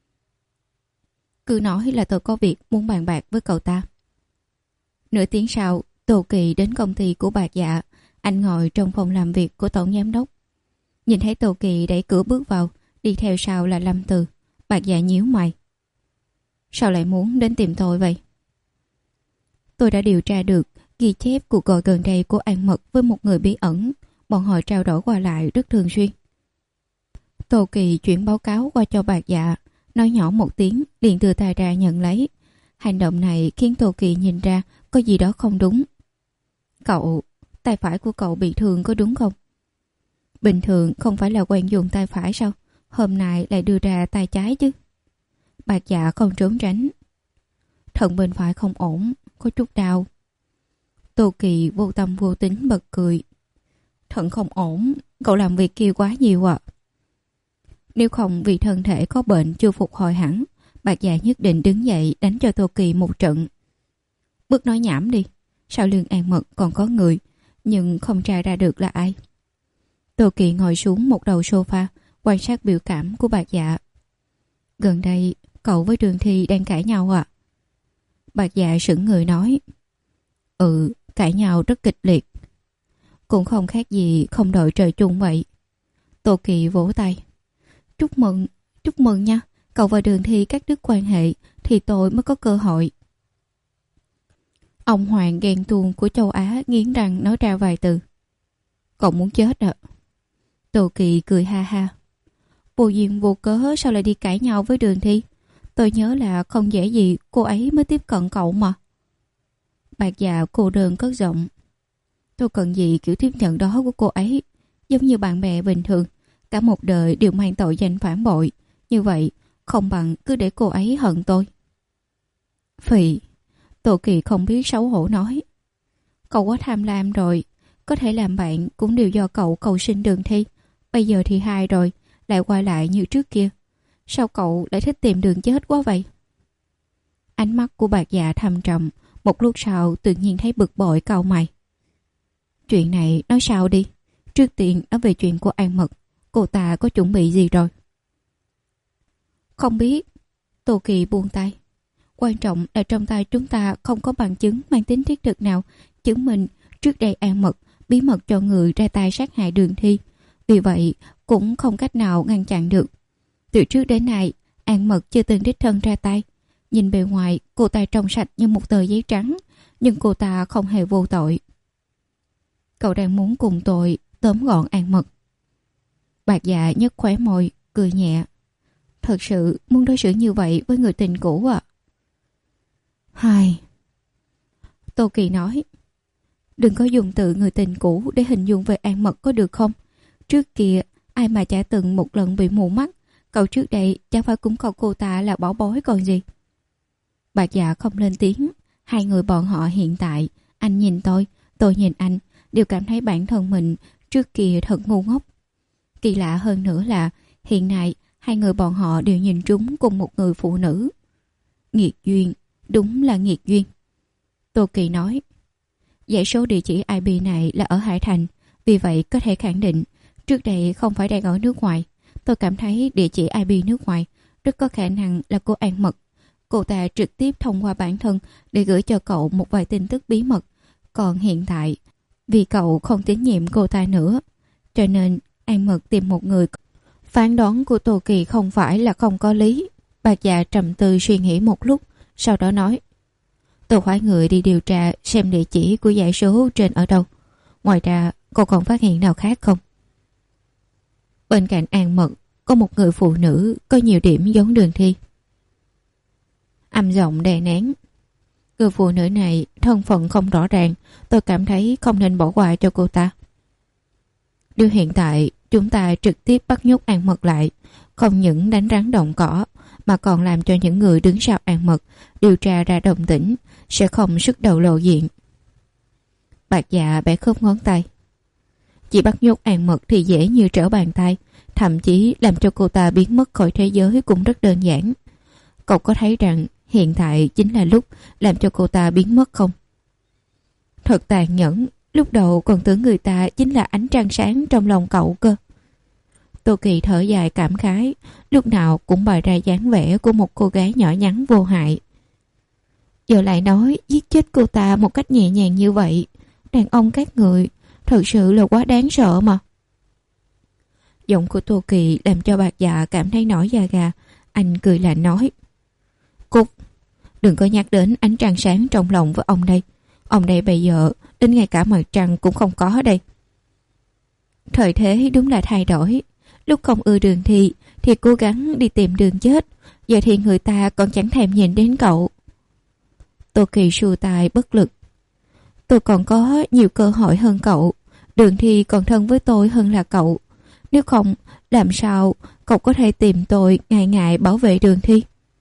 Speaker 2: Cứ nói là tôi có việc muốn bàn bạc với cậu ta. Nửa tiếng sau, Tô Kỳ đến công ty của Bạc Dạ. Anh ngồi trong phòng làm việc của tổng giám đốc. Nhìn thấy Tô Kỳ đẩy cửa bước vào, đi theo sau là Lâm Từ. Bạc Dạ nhíu mày. Sao lại muốn đến tìm tôi vậy? Tôi đã điều tra được ghi chép cuộc gọi gần đây của An Mật với một người bí ẩn. Bọn họ trao đổi qua lại rất thường xuyên. Tô Kỳ chuyển báo cáo qua cho Bạc Dạ, nói nhỏ một tiếng, liền đưa tay ra nhận lấy. Hành động này khiến Tô Kỳ nhìn ra có gì đó không đúng. Cậu, tay phải của cậu bị thương có đúng không? Bình thường không phải là quen dùng tay phải sao? Hôm nay lại đưa ra tay trái chứ? Bạc Dạ không trốn tránh. Thận bên phải không ổn, có chút đau. Tô Kỳ vô tâm vô tính bật cười. Thận không ổn, cậu làm việc kia quá nhiều ạ. À. Nếu không vì thân thể có bệnh chưa phục hồi hẳn, Bạc Dạ nhất định đứng dậy đánh cho Tô Kỳ một trận. Bớt nói nhảm đi, sau lưng An Mật còn có người, nhưng không tra ra được là ai. Tô Kỳ ngồi xuống một đầu sofa, quan sát biểu cảm của Bạc Dạ. Gần đây, cậu với Đường Thi đang cãi nhau à? Bạc Dạ sững người nói. Ừ, cãi nhau rất kịch liệt. Cũng không khác gì không đội trời chung vậy. Tô Kỳ vỗ tay. Chúc mừng, chúc mừng nha. Cậu và Đường Thi cắt đứt quan hệ thì tôi mới có cơ hội. Ông Hoàng ghen tuông của châu Á nghiến răng nói ra vài từ. Cậu muốn chết à? Tô Kỳ cười ha ha. Vô duyên vô cớ sao lại đi cãi nhau với Đường Thi? Tôi nhớ là không dễ gì cô ấy mới tiếp cận cậu mà. Bạc Dạ cô đơn cất giọng. Tôi cần gì kiểu tiếp nhận đó của cô ấy? Giống như bạn bè bình thường, cả một đời đều mang tội danh phản bội. Như vậy không bằng cứ để cô ấy hận tôi. Phì. Tô Kỳ không biết xấu hổ nói. Cậu quá tham lam rồi. Có thể làm bạn cũng đều do cậu cầu xin Đường Thi. Bây giờ thì hai rồi, lại quay lại như trước kia. Sao cậu lại thích tìm đường chết quá vậy? Ánh mắt của Bạc Dạ thâm trầm. Một lúc sau tự nhiên thấy bực bội cau mày. Chuyện này nói sao đi. Trước tiên nói về chuyện của An Mật. Cô ta có chuẩn bị gì rồi? Không biết. Tô Kỳ buông tay. Quan trọng là trong tay chúng ta không có bằng chứng mang tính thiết thực nào chứng minh trước đây An Mật bí mật cho người ra tay sát hại Đường Thi. Vì vậy cũng không cách nào ngăn chặn được. Từ trước đến nay An Mật chưa từng đích thân ra tay. Nhìn bề ngoài cô ta trong sạch như một tờ giấy trắng, nhưng cô ta không hề vô tội. Cậu đang muốn cùng tội tóm gọn An Mật. Bạc Dạ nhếch khóe môi cười nhẹ. Thật sự muốn đối xử như vậy với người tình cũ à? Hai. Tô Kỳ nói, đừng có dùng từ người tình cũ để hình dung về An Mật có được không? Trước kia ai mà chả từng một lần bị mù mắt. Cậu trước đây chẳng phải cũng coi cô ta là bảo bối còn gì. Bạc Dạ không lên tiếng. Hai người bọn họ hiện tại, anh nhìn tôi, tôi nhìn anh, đều cảm thấy bản thân mình trước kia thật ngu ngốc. Kỳ lạ hơn nữa là hiện nay hai người bọn họ đều nhìn trúng cùng một người phụ nữ. Nghiệt duyên, đúng là nghiệt duyên. Tô Kỳ nói, dãy số địa chỉ i pê này là ở Hải Thành, vì vậy có thể khẳng định trước đây không phải đang ở nước ngoài. Tôi cảm thấy địa chỉ i pê nước ngoài rất có khả năng là cô An Mật. Cô ta trực tiếp thông qua bản thân để gửi cho cậu một vài tin tức bí mật. Còn hiện tại, vì cậu không tín nhiệm cô ta nữa, cho nên An Mật tìm một người. Phán đoán của Tô Kỳ không phải là không có lý. Bạc Dạ trầm tư suy nghĩ một lúc, sau đó nói, tôi phái người đi điều tra xem địa chỉ của dãy số trên ở đâu. Ngoài ra, cô còn phát hiện nào khác không? Bên cạnh An Mật có một người phụ nữ có nhiều điểm giống Đường Thi. Âm giọng đè nén. Người phụ nữ này thân phận không rõ ràng, tôi cảm thấy không nên bỏ qua cho cô ta. Điều hiện tại chúng ta trực tiếp bắt nhốt An Mật lại, không những đánh rắn động cỏ mà còn làm cho những người đứng sau An Mật điều tra ra động tĩnh, sẽ không sức đầu lộ diện. Bạc Dạ bẻ khớp ngón tay. Chỉ bắt nhốt An Mật thì dễ như trở bàn tay, thậm chí làm cho cô ta biến mất khỏi thế giới cũng rất đơn giản. Cậu có thấy rằng hiện tại chính là lúc làm cho cô ta biến mất không? Thật tàn nhẫn, lúc đầu còn tưởng người ta chính là ánh trăng sáng trong lòng cậu cơ. Tô Kỳ thở dài cảm khái, lúc nào cũng bày ra dáng vẻ của một cô gái nhỏ nhắn vô hại. Giờ lại nói giết chết cô ta một cách nhẹ nhàng như vậy. Đàn ông các người thật sự là quá đáng sợ mà. Giọng của Tô Kỳ làm cho Bạc Dạ cảm thấy nổi da gà. Anh cười lạnh nói, Cúc, đừng có nhắc đến ánh trăng sáng trong lòng với ông đây. Ông đây bây giờ đến ngay cả mặt trăng cũng không có đây. Thời thế đúng là thay đổi. Lúc không ưa Đường Thi thì cố gắng đi tìm đường chết. Giờ thì người ta còn chẳng thèm nhìn đến cậu. Tô Kỳ xua tay bất lực. Tôi còn có nhiều cơ hội hơn cậu. Đường Thi còn thân với tôi hơn là cậu. Nếu không, làm sao cậu có thể tìm tôi ngày ngày bảo vệ Đường Thi?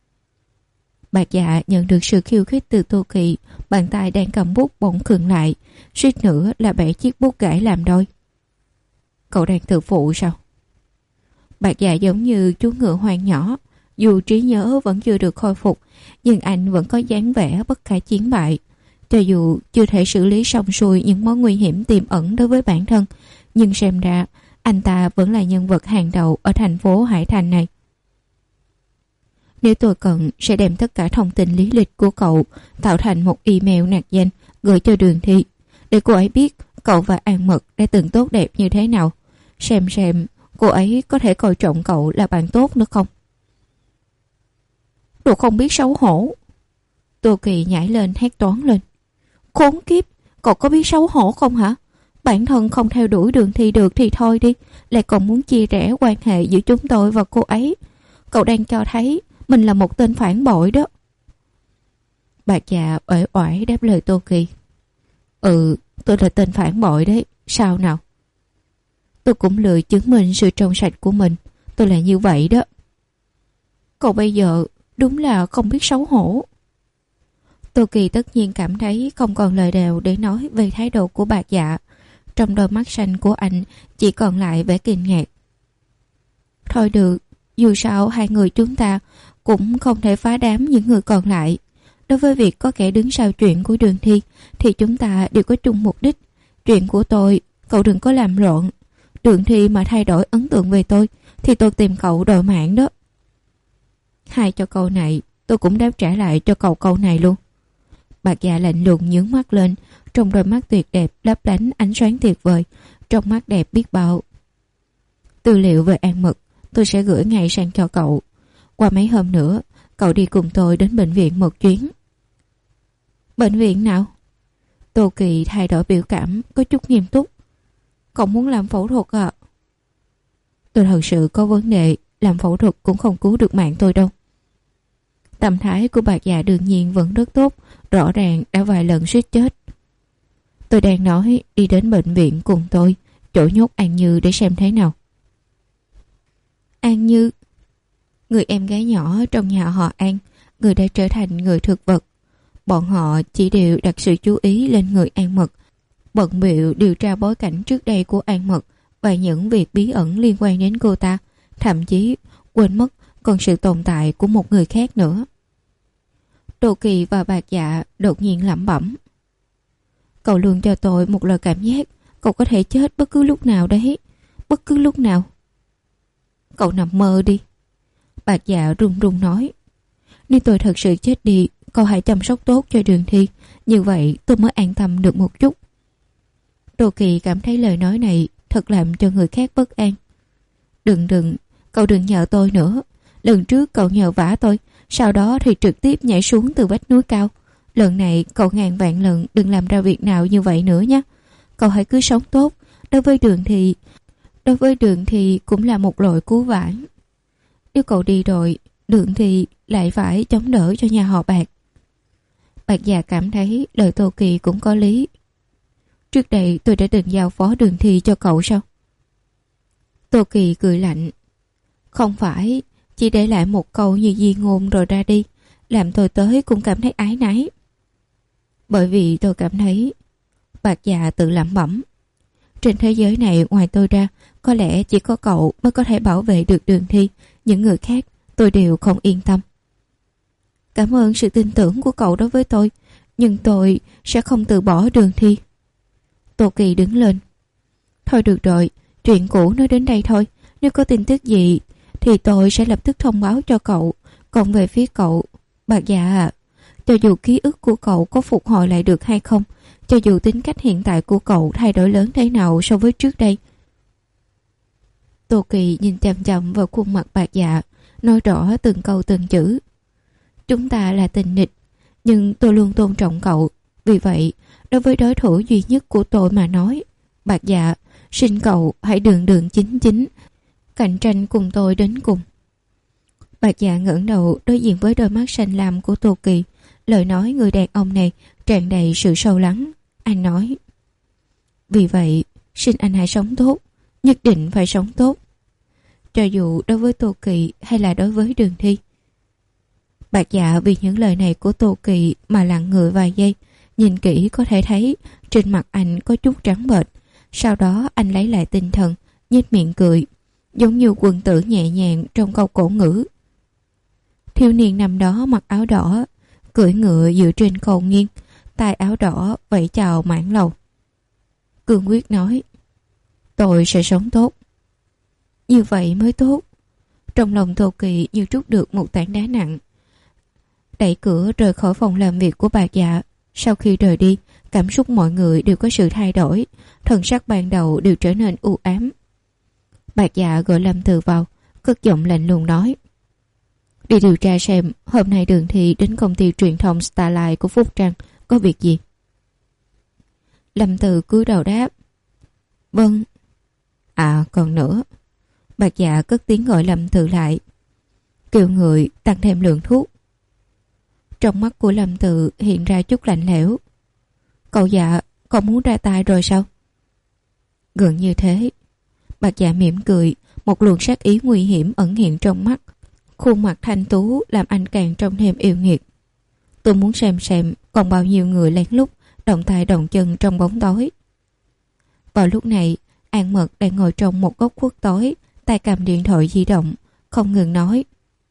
Speaker 2: Bạc Dạ nhận được sự khiêu khích từ Tô Kỳ, bàn tay đang cầm bút bỗng khựng lại, suýt nữa là bẻ chiếc bút gãy làm đôi. Cậu đang tự phụ sao? Bạc Dạ giống như chú ngựa hoang nhỏ, dù trí nhớ vẫn chưa được khôi phục, nhưng anh vẫn có dáng vẻ bất khả chiến bại. Cho dù chưa thể xử lý xong xuôi những mối nguy hiểm tiềm ẩn đối với bản thân, nhưng xem ra anh ta vẫn là nhân vật hàng đầu ở thành phố Hải Thành này. Nếu tôi cần, sẽ đem tất cả thông tin lý lịch của cậu tạo thành một email nạc danh gửi cho Đường Thi, để cô ấy biết cậu và An Mật đã từng tốt đẹp như thế nào. Xem xem cô ấy có thể coi trọng cậu là bạn tốt nữa không. Đồ không biết xấu hổ. Tô Kỳ nhảy lên hét toán lên. Khốn kiếp, cậu có biết xấu hổ không hả? Bản thân không theo đuổi Đường Thi được thì thôi đi, lại còn muốn chia rẽ quan hệ giữa chúng tôi và cô ấy. Cậu đang cho thấy mình là một tên phản bội đó. Bạc Dạ uể oải đáp lời Tô Kỳ. Ừ, tôi là tên phản bội đấy, sao nào? Tôi cũng lười chứng minh sự trong sạch của mình. Tôi là như vậy đó. Cậu bây giờ đúng là không biết xấu hổ. Tô Kỳ tất nhiên cảm thấy không còn lời nào để nói về thái độ của Bạc Dạ. Trong đôi mắt xanh của anh chỉ còn lại vẻ kinh ngạc. Thôi được, dù sao hai người chúng ta cũng không thể phá đám những người còn lại. Đối với việc có kẻ đứng sau chuyện của Đường Thi thì chúng ta đều có chung mục đích. Chuyện của tôi, cậu đừng có làm loạn. Đường Thi mà thay đổi ấn tượng về tôi thì tôi tìm cậu đòi mạng đó. Hai cho câu này, tôi cũng đáp trả lại cho cậu câu này luôn. Bạc Dạ lạnh lùng nhướng mắt lên, trong đôi mắt tuyệt đẹp lấp lánh ánh sáng tuyệt vời, trong mắt đẹp biết bao. Tư liệu về An Mật tôi sẽ gửi ngay sang cho cậu. Qua mấy hôm nữa, cậu đi cùng tôi đến bệnh viện một chuyến. Bệnh viện nào? Tô Kỳ thay đổi biểu cảm có chút nghiêm túc. Cậu muốn làm phẫu thuật à? Tôi thật sự có vấn đề, làm phẫu thuật cũng không cứu được mạng tôi đâu. Tâm thái của Bạc Dạ đương nhiên vẫn rất tốt, rõ ràng đã vài lần suýt chết. Tôi đang nói đi đến bệnh viện cùng tôi, chỗ nhốt An Như để xem thế nào. An Như, người em gái nhỏ trong nhà họ An, người đã trở thành người thực vật. Bọn họ chỉ đều đặt sự chú ý lên người An Mật, bận bịu điều tra bối cảnh trước đây của An Mật và những việc bí ẩn liên quan đến cô ta, thậm chí quên mất còn sự tồn tại của một người khác nữa. Tô Kỳ và Bạc Dạ đột nhiên lẩm bẩm. Cậu luôn cho tôi một lời cảm giác cậu có thể chết bất cứ lúc nào đấy, bất cứ lúc nào. Cậu nằm mơ đi. Bạc Dạ run run nói. Nếu tôi thật sự chết đi, cậu hãy chăm sóc tốt cho Đường Thi, như vậy tôi mới an tâm được một chút. Tô Kỳ cảm thấy lời nói này thật làm cho người khác bất an. Đừng đừng, cậu đừng nhờ tôi nữa. Lần trước cậu nhờ vả tôi, sau đó thì trực tiếp nhảy xuống từ vách núi cao. Lần này cậu ngàn vạn lần đừng làm ra việc nào như vậy nữa nhé. Cậu hãy cứ sống tốt. Đối với Đường thì Đối với Đường thì cũng là một loại cứu vãn. Nếu cậu đi rồi, Đường thì lại phải chống đỡ cho nhà họ Bạc. Bạc Dạ cảm thấy lời Tô Kỳ cũng có lý. Trước đây tôi đã từng giao phó Đường Thi cho cậu sao? Tô Kỳ cười lạnh. Không phải, chỉ để lại một câu như di ngôn rồi ra đi, làm tôi tới cũng cảm thấy ái náy. Bởi vì tôi cảm thấy, Bạc Dạ tự lẩm bẩm, trên thế giới này ngoài tôi ra, có lẽ chỉ có cậu mới có thể bảo vệ được Đường Thi, những người khác tôi đều không yên tâm. Cảm ơn sự tin tưởng của cậu đối với tôi, nhưng tôi sẽ không từ bỏ Đường Thi. Tô Kỳ đứng lên. Thôi được rồi, chuyện cũ nói đến đây thôi. Nếu có tin tức gì thì tôi sẽ lập tức thông báo cho cậu. Còn về phía cậu, Bạc Dạ à, cho dù ký ức của cậu có phục hồi lại được hay không, cho dù tính cách hiện tại của cậu thay đổi lớn thế nào so với trước đây. Tô Kỳ nhìn chằm chằm vào khuôn mặt Bạc Dạ, nói rõ từng câu từng chữ. Chúng ta là tình địch, nhưng tôi luôn tôn trọng cậu. Vì vậy, đối với đối thủ duy nhất của tôi mà nói, Bạc Dạ, xin cậu hãy đường đường chính chính, cạnh tranh cùng tôi đến cùng. Bạc Dạ ngẩng đầu đối diện với đôi mắt xanh lam của Tô Kỳ. Lời nói người đàn ông này tràn đầy sự sâu lắng. Anh nói, vì vậy, xin anh hãy sống tốt, nhất định phải sống tốt. Cho dù đối với Tô Kỳ hay là đối với Đường Thi. Bạc Dạ vì những lời này của Tô Kỳ mà lặng người vài giây. Nhìn kỹ có thể thấy trên mặt anh có chút trắng bệch. Sau đó anh lấy lại tinh thần, nhếch miệng cười, giống như quân tử nhẹ nhàng trong câu cổ ngữ. Thiếu niên năm đó mặc áo đỏ, cưỡi ngựa dựa trên cầu nghiêng, tay áo đỏ vẫy chào mãn lầu. Cương quyết nói, tôi sẽ sống tốt. Như vậy mới tốt. Trong lòng Tô Kỳ như trút được một tảng đá nặng. Đẩy cửa rời khỏi phòng làm việc của Bạc Dạ. Sau khi rời đi, cảm xúc mọi người đều có sự thay đổi, thần sắc ban đầu đều trở nên u ám. Bạc Dạ gọi Lâm Từ vào, cất giọng lạnh lùng nói, đi điều tra xem hôm nay Đường Thi đến công ty truyền thông Starlight của Phúc Trăng có việc gì. Lâm Từ cúi đầu đáp, vâng. À còn nữa. Bạc Dạ cất tiếng gọi Lâm Từ lại, kêu người tăng thêm lượng thuốc. Trong mắt của Lâm Từ hiện ra chút lạnh lẽo. Cậu Dạ, cậu muốn ra tay rồi sao? Gần như thế. Bạc Dạ mỉm cười, một luồng sát ý nguy hiểm ẩn hiện trong mắt. Khuôn mặt thanh tú làm anh càng trông thêm yêu nghiệt. Tôi muốn xem xem còn bao nhiêu người lén lút động tay động chân trong bóng tối. Vào lúc này, An Mật đang ngồi trong một góc khuất tối, tay cầm điện thoại di động, không ngừng nói,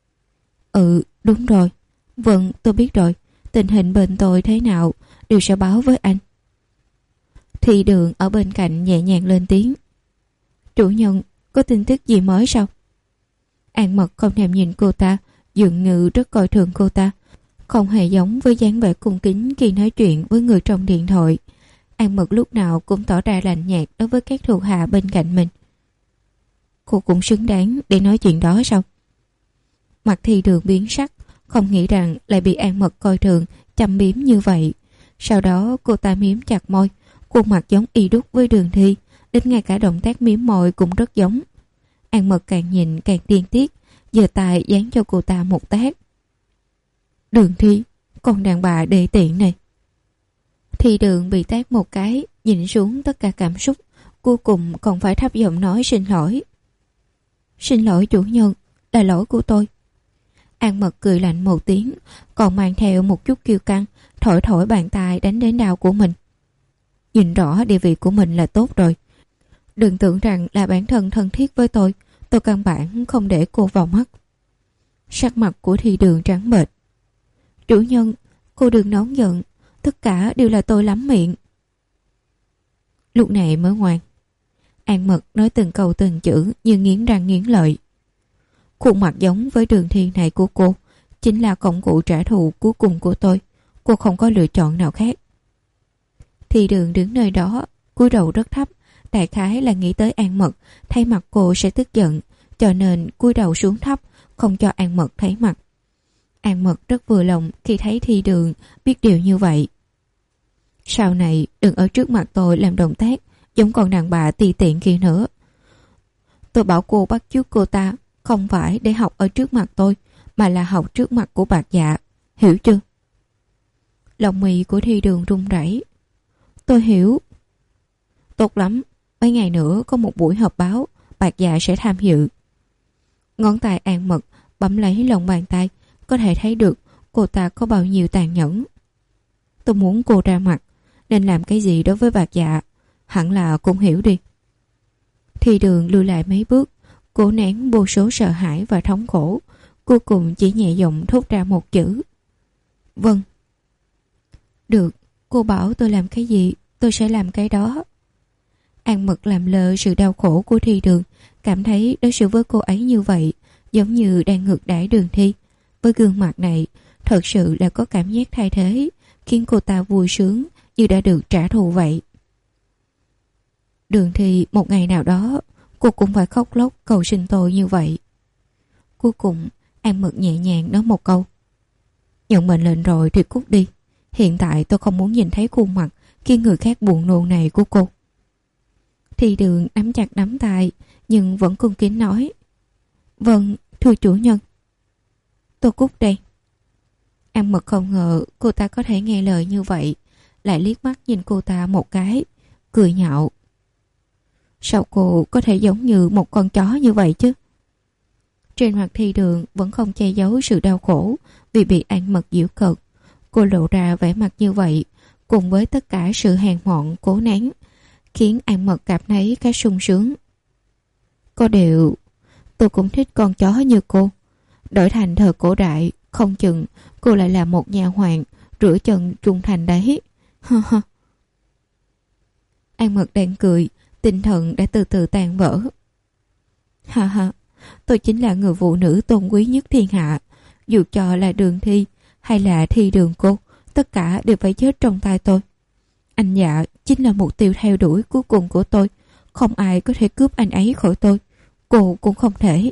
Speaker 2: ừ, đúng rồi. Vâng, tôi biết rồi. Tình hình bên tôi thế nào đều sẽ báo với anh. Thì Đường ở bên cạnh nhẹ nhàng lên tiếng. Chủ nhân, có tin tức gì mới sao? An Mật không thèm nhìn cô ta, dường như rất coi thường cô ta, không hề giống với dáng vẻ cung kính khi nói chuyện với người trong điện thoại. An Mật lúc nào cũng tỏ ra lạnh nhạt đối với các thuộc hạ bên cạnh mình. Cô cũng xứng đáng để nói chuyện đó sao? Mặt Thì Đường biến sắc, không nghĩ rằng lại bị An Mật coi thường, châm biếm như vậy. Sau đó cô ta miếm chặt môi, khuôn mặt giống y đúc với Đường Thi, đến ngay cả động tác miếm môi cũng rất giống. An Mật càng nhìn càng điên tiết, giơ tay giáng cho cô ta một tát. Đường Thi, con đàn bà đê tiện này. Thì Đường bị tát một cái, nhìn xuống tất cả cảm xúc, cuối cùng còn phải thấp giọng nói xin lỗi. Xin lỗi chủ nhân, là lỗi của tôi. An Mật cười lạnh một tiếng, còn mang theo một chút kiêu căng, thổi thổi bàn tay đánh đến đau của mình. Nhìn rõ địa vị của mình là tốt rồi. Đừng tưởng rằng là bản thân thân thiết với tôi, tôi căn bản không để cô vào mắt. Sắc mặt của Thì Đường trắng bệch. Chủ nhân, cô đừng nóng giận, tất cả đều là tôi lắm miệng. Lúc này mới ngoan. An Mật nói từng câu từng chữ như nghiến răng nghiến lợi. Khuôn mặt giống với Đường Thi này của cô chính là công cụ trả thù cuối cùng của tôi. Cô không có lựa chọn nào khác. Thì Đường đứng nơi đó, cúi đầu rất thấp, đại khái là nghĩ tới An Mật thấy mặt cô sẽ tức giận, cho nên cúi đầu xuống thấp, không cho An Mật thấy mặt. An Mật rất vừa lòng khi thấy Thì Đường biết điều như vậy. Sau này đừng ở trước mặt tôi làm động tác giống con đàn bà tì tiện kia nữa. Tôi bảo cô bắt chước cô ta không phải để học ở trước mặt tôi, mà là học trước mặt của Bạc Dạ, hiểu chưa? Lòng mì của Thì Đường run rẩy. Tôi hiểu. Tốt lắm, mấy ngày nữa có một buổi họp báo, Bạc Dạ sẽ tham dự. Ngón tay An Mật bấm lấy lòng bàn tay, có thể thấy được cô ta có bao nhiêu tàn nhẫn. Tôi muốn cô ra mặt, nên làm cái gì đối với Bạc Dạ, hẳn là cũng hiểu đi. Thì Đường lùi lại mấy bước, cố nén vô số sợ hãi và thống khổ, cuối cùng chỉ nhẹ giọng thốt ra một chữ. Vâng. Được, cô bảo tôi làm cái gì, tôi sẽ làm cái đó. An Mật làm lơ sự đau khổ của Thì Đường, cảm thấy đối xử với cô ấy như vậy giống như đang ngược đãi Đường Thi. Với gương mặt này thật sự là có cảm giác thay thế, khiến cô ta vui sướng như đã được trả thù vậy. Đường Thi một ngày nào đó cô cũng phải khóc lóc cầu xin tôi như vậy. Cuối cùng An Mật nhẹ nhàng nói một câu. Nhận mệnh lệnh rồi thì cút đi. Hiện tại tôi không muốn nhìn thấy khuôn mặt khiến người khác buồn nôn này của cô. Thì Đường nắm chặt nắm tay nhưng vẫn cung kính nói. Vâng, thưa chủ nhân. Tôi cút đây. An Mật không ngờ cô ta có thể nghe lời như vậy, lại liếc mắt nhìn cô ta một cái, cười nhạo. Sao cô có thể giống như một con chó như vậy chứ? Trên mặt Thì Đường vẫn không che giấu sự đau khổ vì bị An Mật giễu cợt. Cô lộ ra vẻ mặt như vậy, cùng với tất cả sự hèn mọn cố nén, khiến An Mật cảm thấy cái sung sướng. Có điều, tôi cũng thích con chó như cô. Đổi thành thời cổ đại, không chừng cô lại là một nhà hoàng rửa chân trung thành đấy. An Mật đang cười, tinh thần đã từ từ tan vỡ. Ha ha, tôi chính là người phụ nữ tôn quý nhất thiên hạ. Dù cho là Đường Thi hay là Thi Đường cô, tất cả đều phải chết trong tay tôi. Anh Dạ chính là mục tiêu theo đuổi cuối cùng của tôi. Không ai có thể cướp anh ấy khỏi tôi. Cô cũng không thể.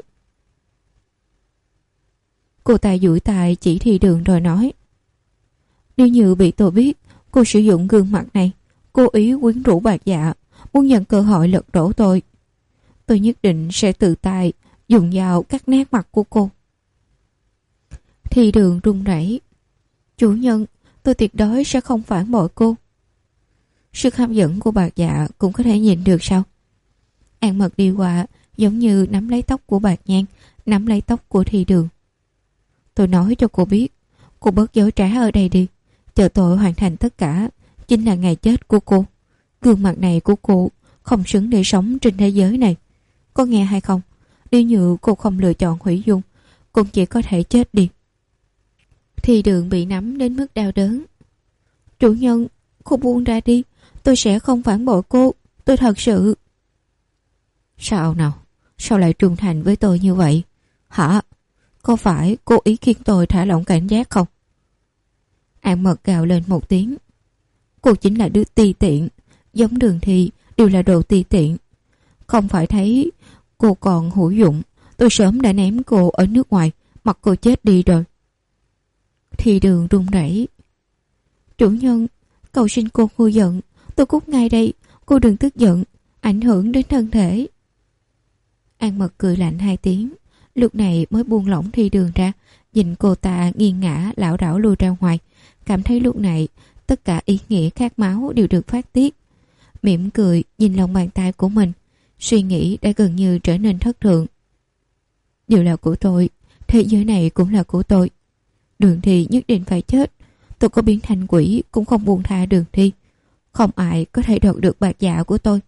Speaker 2: Cô ta duỗi tay chỉ Thì Đường rồi nói. Nếu như bị tôi biết cô sử dụng gương mặt này, cố ý quyến rũ Bạc Dạ, muốn nhận cơ hội lật đổ tôi, tôi nhất định sẽ tự tay dùng dao cắt nát mặt của cô. Thì Đường run rẩy. Chủ nhân, tôi tuyệt đối sẽ không phản bội cô. Sức hấp dẫn của Bạc Dạ cũng có thể nhìn được sao? An Mật đi qua giống như nắm lấy tóc của Bạc Nhan, nắm lấy tóc của Thì Đường. Tôi nói cho cô biết, cô bớt dối trá ở đây đi. Chờ tôi hoàn thành tất cả, chính là ngày chết của cô. Gương mặt này của cô không xứng để sống trên thế giới này. Có nghe hay không? Nếu như cô không lựa chọn hủy dung, cũng chỉ có thể chết đi. Thì Đường bị nắm đến mức đau đớn. Chủ nhân, cô buông ra đi. Tôi sẽ không phản bội cô. Tôi thật sự... Sao nào? Sao lại trung thành với tôi như vậy? Hả? Có phải cố ý khiến tôi thả lỏng cảnh giác không? An Mật gào lên một tiếng. Cô chính là đứa ti tiện. Giống Đường Thi đều là đồ ti tiện. Không phải thấy cô còn hữu dụng, tôi sớm đã ném cô ở nước ngoài, mặc cô chết đi rồi. Thì Đường run rẩy. Chủ nhân, cầu xin cô nguôi giận. Tôi cút ngay đây. Cô đừng tức giận, ảnh hưởng đến thân thể. An Mật cười lạnh hai tiếng, lúc này mới buông lỏng Thi Đường ra, nhìn cô ta nghiêng ngã lảo đảo lui ra ngoài, cảm thấy lúc này tất cả ý nghĩa khát máu đều được phát tiết. Mỉm cười nhìn lòng bàn tay của mình, suy nghĩ đã gần như trở nên thất thường. Đều là của tôi, thế giới này cũng là của tôi. Đường Thi nhất định phải chết. Tôi có biến thành quỷ cũng không buông tha Đường Thi. Không ai có thể đoạt được bạc dạ của tôi.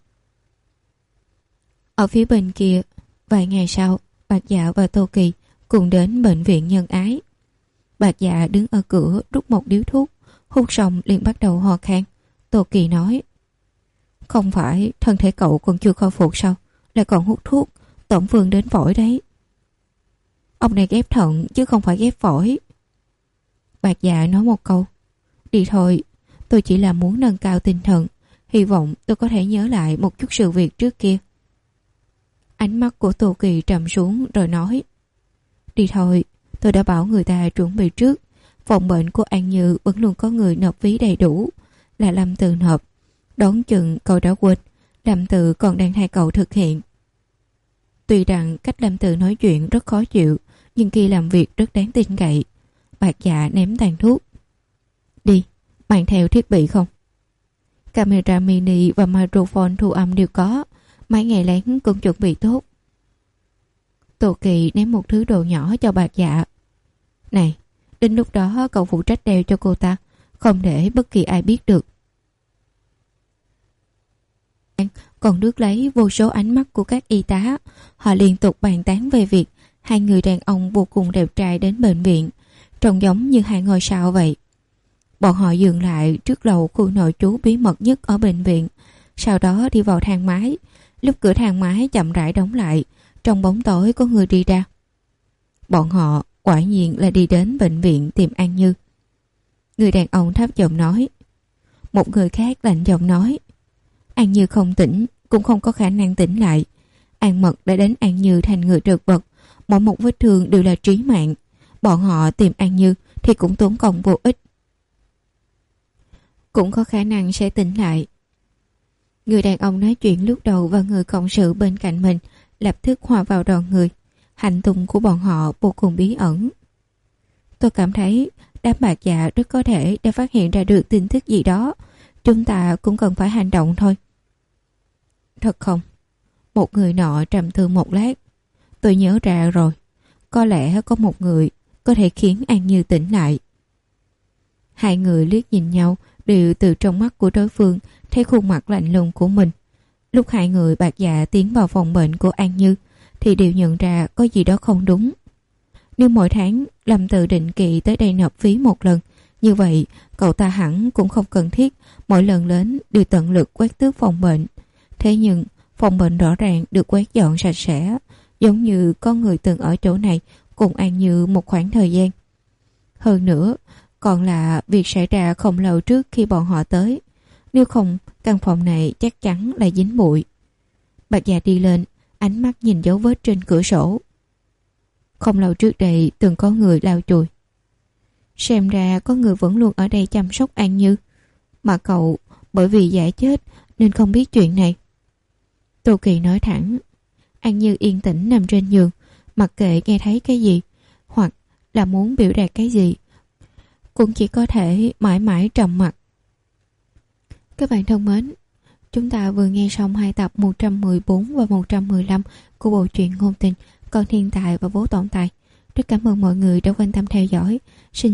Speaker 2: Ở phía bên kia, vài ngày sau, Bạc Dạ và Tô Kỳ cùng đến bệnh viện Nhân Ái. Bạc Dạ đứng ở cửa rút một điếu thuốc, hút xong liền bắt đầu ho khan. Tô Kỳ nói: Không phải thân thể cậu còn chưa khôi phục sao, lại còn hút thuốc, tổn thương đến phổi đấy. Ông này ghép thận chứ không phải ghép phổi. Bạc Dạ nói một câu: Đi thôi, tôi chỉ là muốn nâng cao tinh thần, hy vọng tôi có thể nhớ lại một chút sự việc trước kia. Ánh mắt của Tô Kỳ trầm xuống rồi nói: Đi thôi, tôi đã bảo người ta chuẩn bị trước. Phòng bệnh của An Như vẫn luôn có người nộp phí đầy đủ, là Lâm Từ nộp. Đoán chừng cậu đã quên, Lâm Từ còn đang thay cậu thực hiện. Tuy rằng cách Lâm Từ nói chuyện rất khó chịu, nhưng khi làm việc rất đáng tin cậy. Bạc Dạ ném tàn thuốc. Đi, mang theo thiết bị không? Camera mini và microphone thu âm đều có, máy nghe lén cũng chuẩn bị tốt. Tô Kỳ ném một thứ đồ nhỏ cho Bạc Dạ. Này, đến lúc đó cậu phụ trách đeo cho cô ta, không để bất kỳ ai biết được. Còn rước lấy vô số ánh mắt của các y tá. Họ liên tục bàn tán về việc hai người đàn ông vô cùng đẹp trai đến bệnh viện, trông giống như hai ngôi sao vậy. Bọn họ dừng lại trước lầu khu nội trú bí mật nhất ở bệnh viện, sau đó đi vào thang máy. Lúc cửa thang máy chậm rãi đóng lại, trong bóng tối có người đi ra. Bọn họ quả nhiên là đi đến bệnh viện tìm An Như. Người đàn ông thấp giọng nói. Một người khác lạnh giọng nói: An Như không tỉnh, cũng không có khả năng tỉnh lại. An Mật đã đánh An Như thành người trật vật, mỗi một vết thương đều là trí mạng. Bọn họ tìm An Như thì cũng tốn công vô ích. Cũng có khả năng sẽ tỉnh lại. Người đàn ông nói chuyện lúc đầu và người cộng sự bên cạnh mình lập tức hòa vào đoàn người. Hành tung của bọn họ vô cùng bí ẩn. Tôi cảm thấy đám Bạc Dạ rất có thể đã phát hiện ra được tin tức gì đó. Chúng ta cũng cần phải hành động thôi. Thật không? Một người nọ trầm tư một lát. Tôi nhớ ra rồi. Có lẽ có một người có thể khiến An Như tỉnh lại. Hai người liếc nhìn nhau, đều từ trong mắt của đối phương thấy khuôn mặt lạnh lùng của mình. Lúc hai người Bạc Dạ tiến vào phòng bệnh của An Như thì đều nhận ra có gì đó không đúng. Nếu mỗi tháng Lâm Tự định kỳ tới đây nộp phí một lần, như vậy cậu ta hẳn cũng không cần thiết mỗi lần đến đều tận lực quét tước phòng bệnh. Thế nhưng phòng bệnh rõ ràng được quét dọn sạch sẽ, giống như có người từng ở chỗ này cùng An Như một khoảng thời gian. Hơn nữa còn là việc xảy ra không lâu trước khi bọn họ tới. Nếu không, căn phòng này chắc chắn là dính bụi. Bạc Dạ đi lên, ánh mắt nhìn dấu vết trên cửa sổ. Không lâu trước đây từng có người lau chùi. Xem ra có người vẫn luôn ở đây chăm sóc An Như, mà cậu bởi vì giả chết nên không biết chuyện này. Tô Kỳ nói thẳng. An Như yên tĩnh nằm trên giường, mặc kệ nghe thấy cái gì hoặc là muốn biểu đạt cái gì, cũng chỉ có thể mãi mãi trầm mặc. Các bạn thân mến, chúng ta vừa nghe xong hai tập một trăm mười bốn và một trăm mười lăm của bộ truyện ngôn tình Con Thiên Tài và Bố Tổng Tài. Rất cảm ơn mọi người đã quan tâm theo dõi. Xin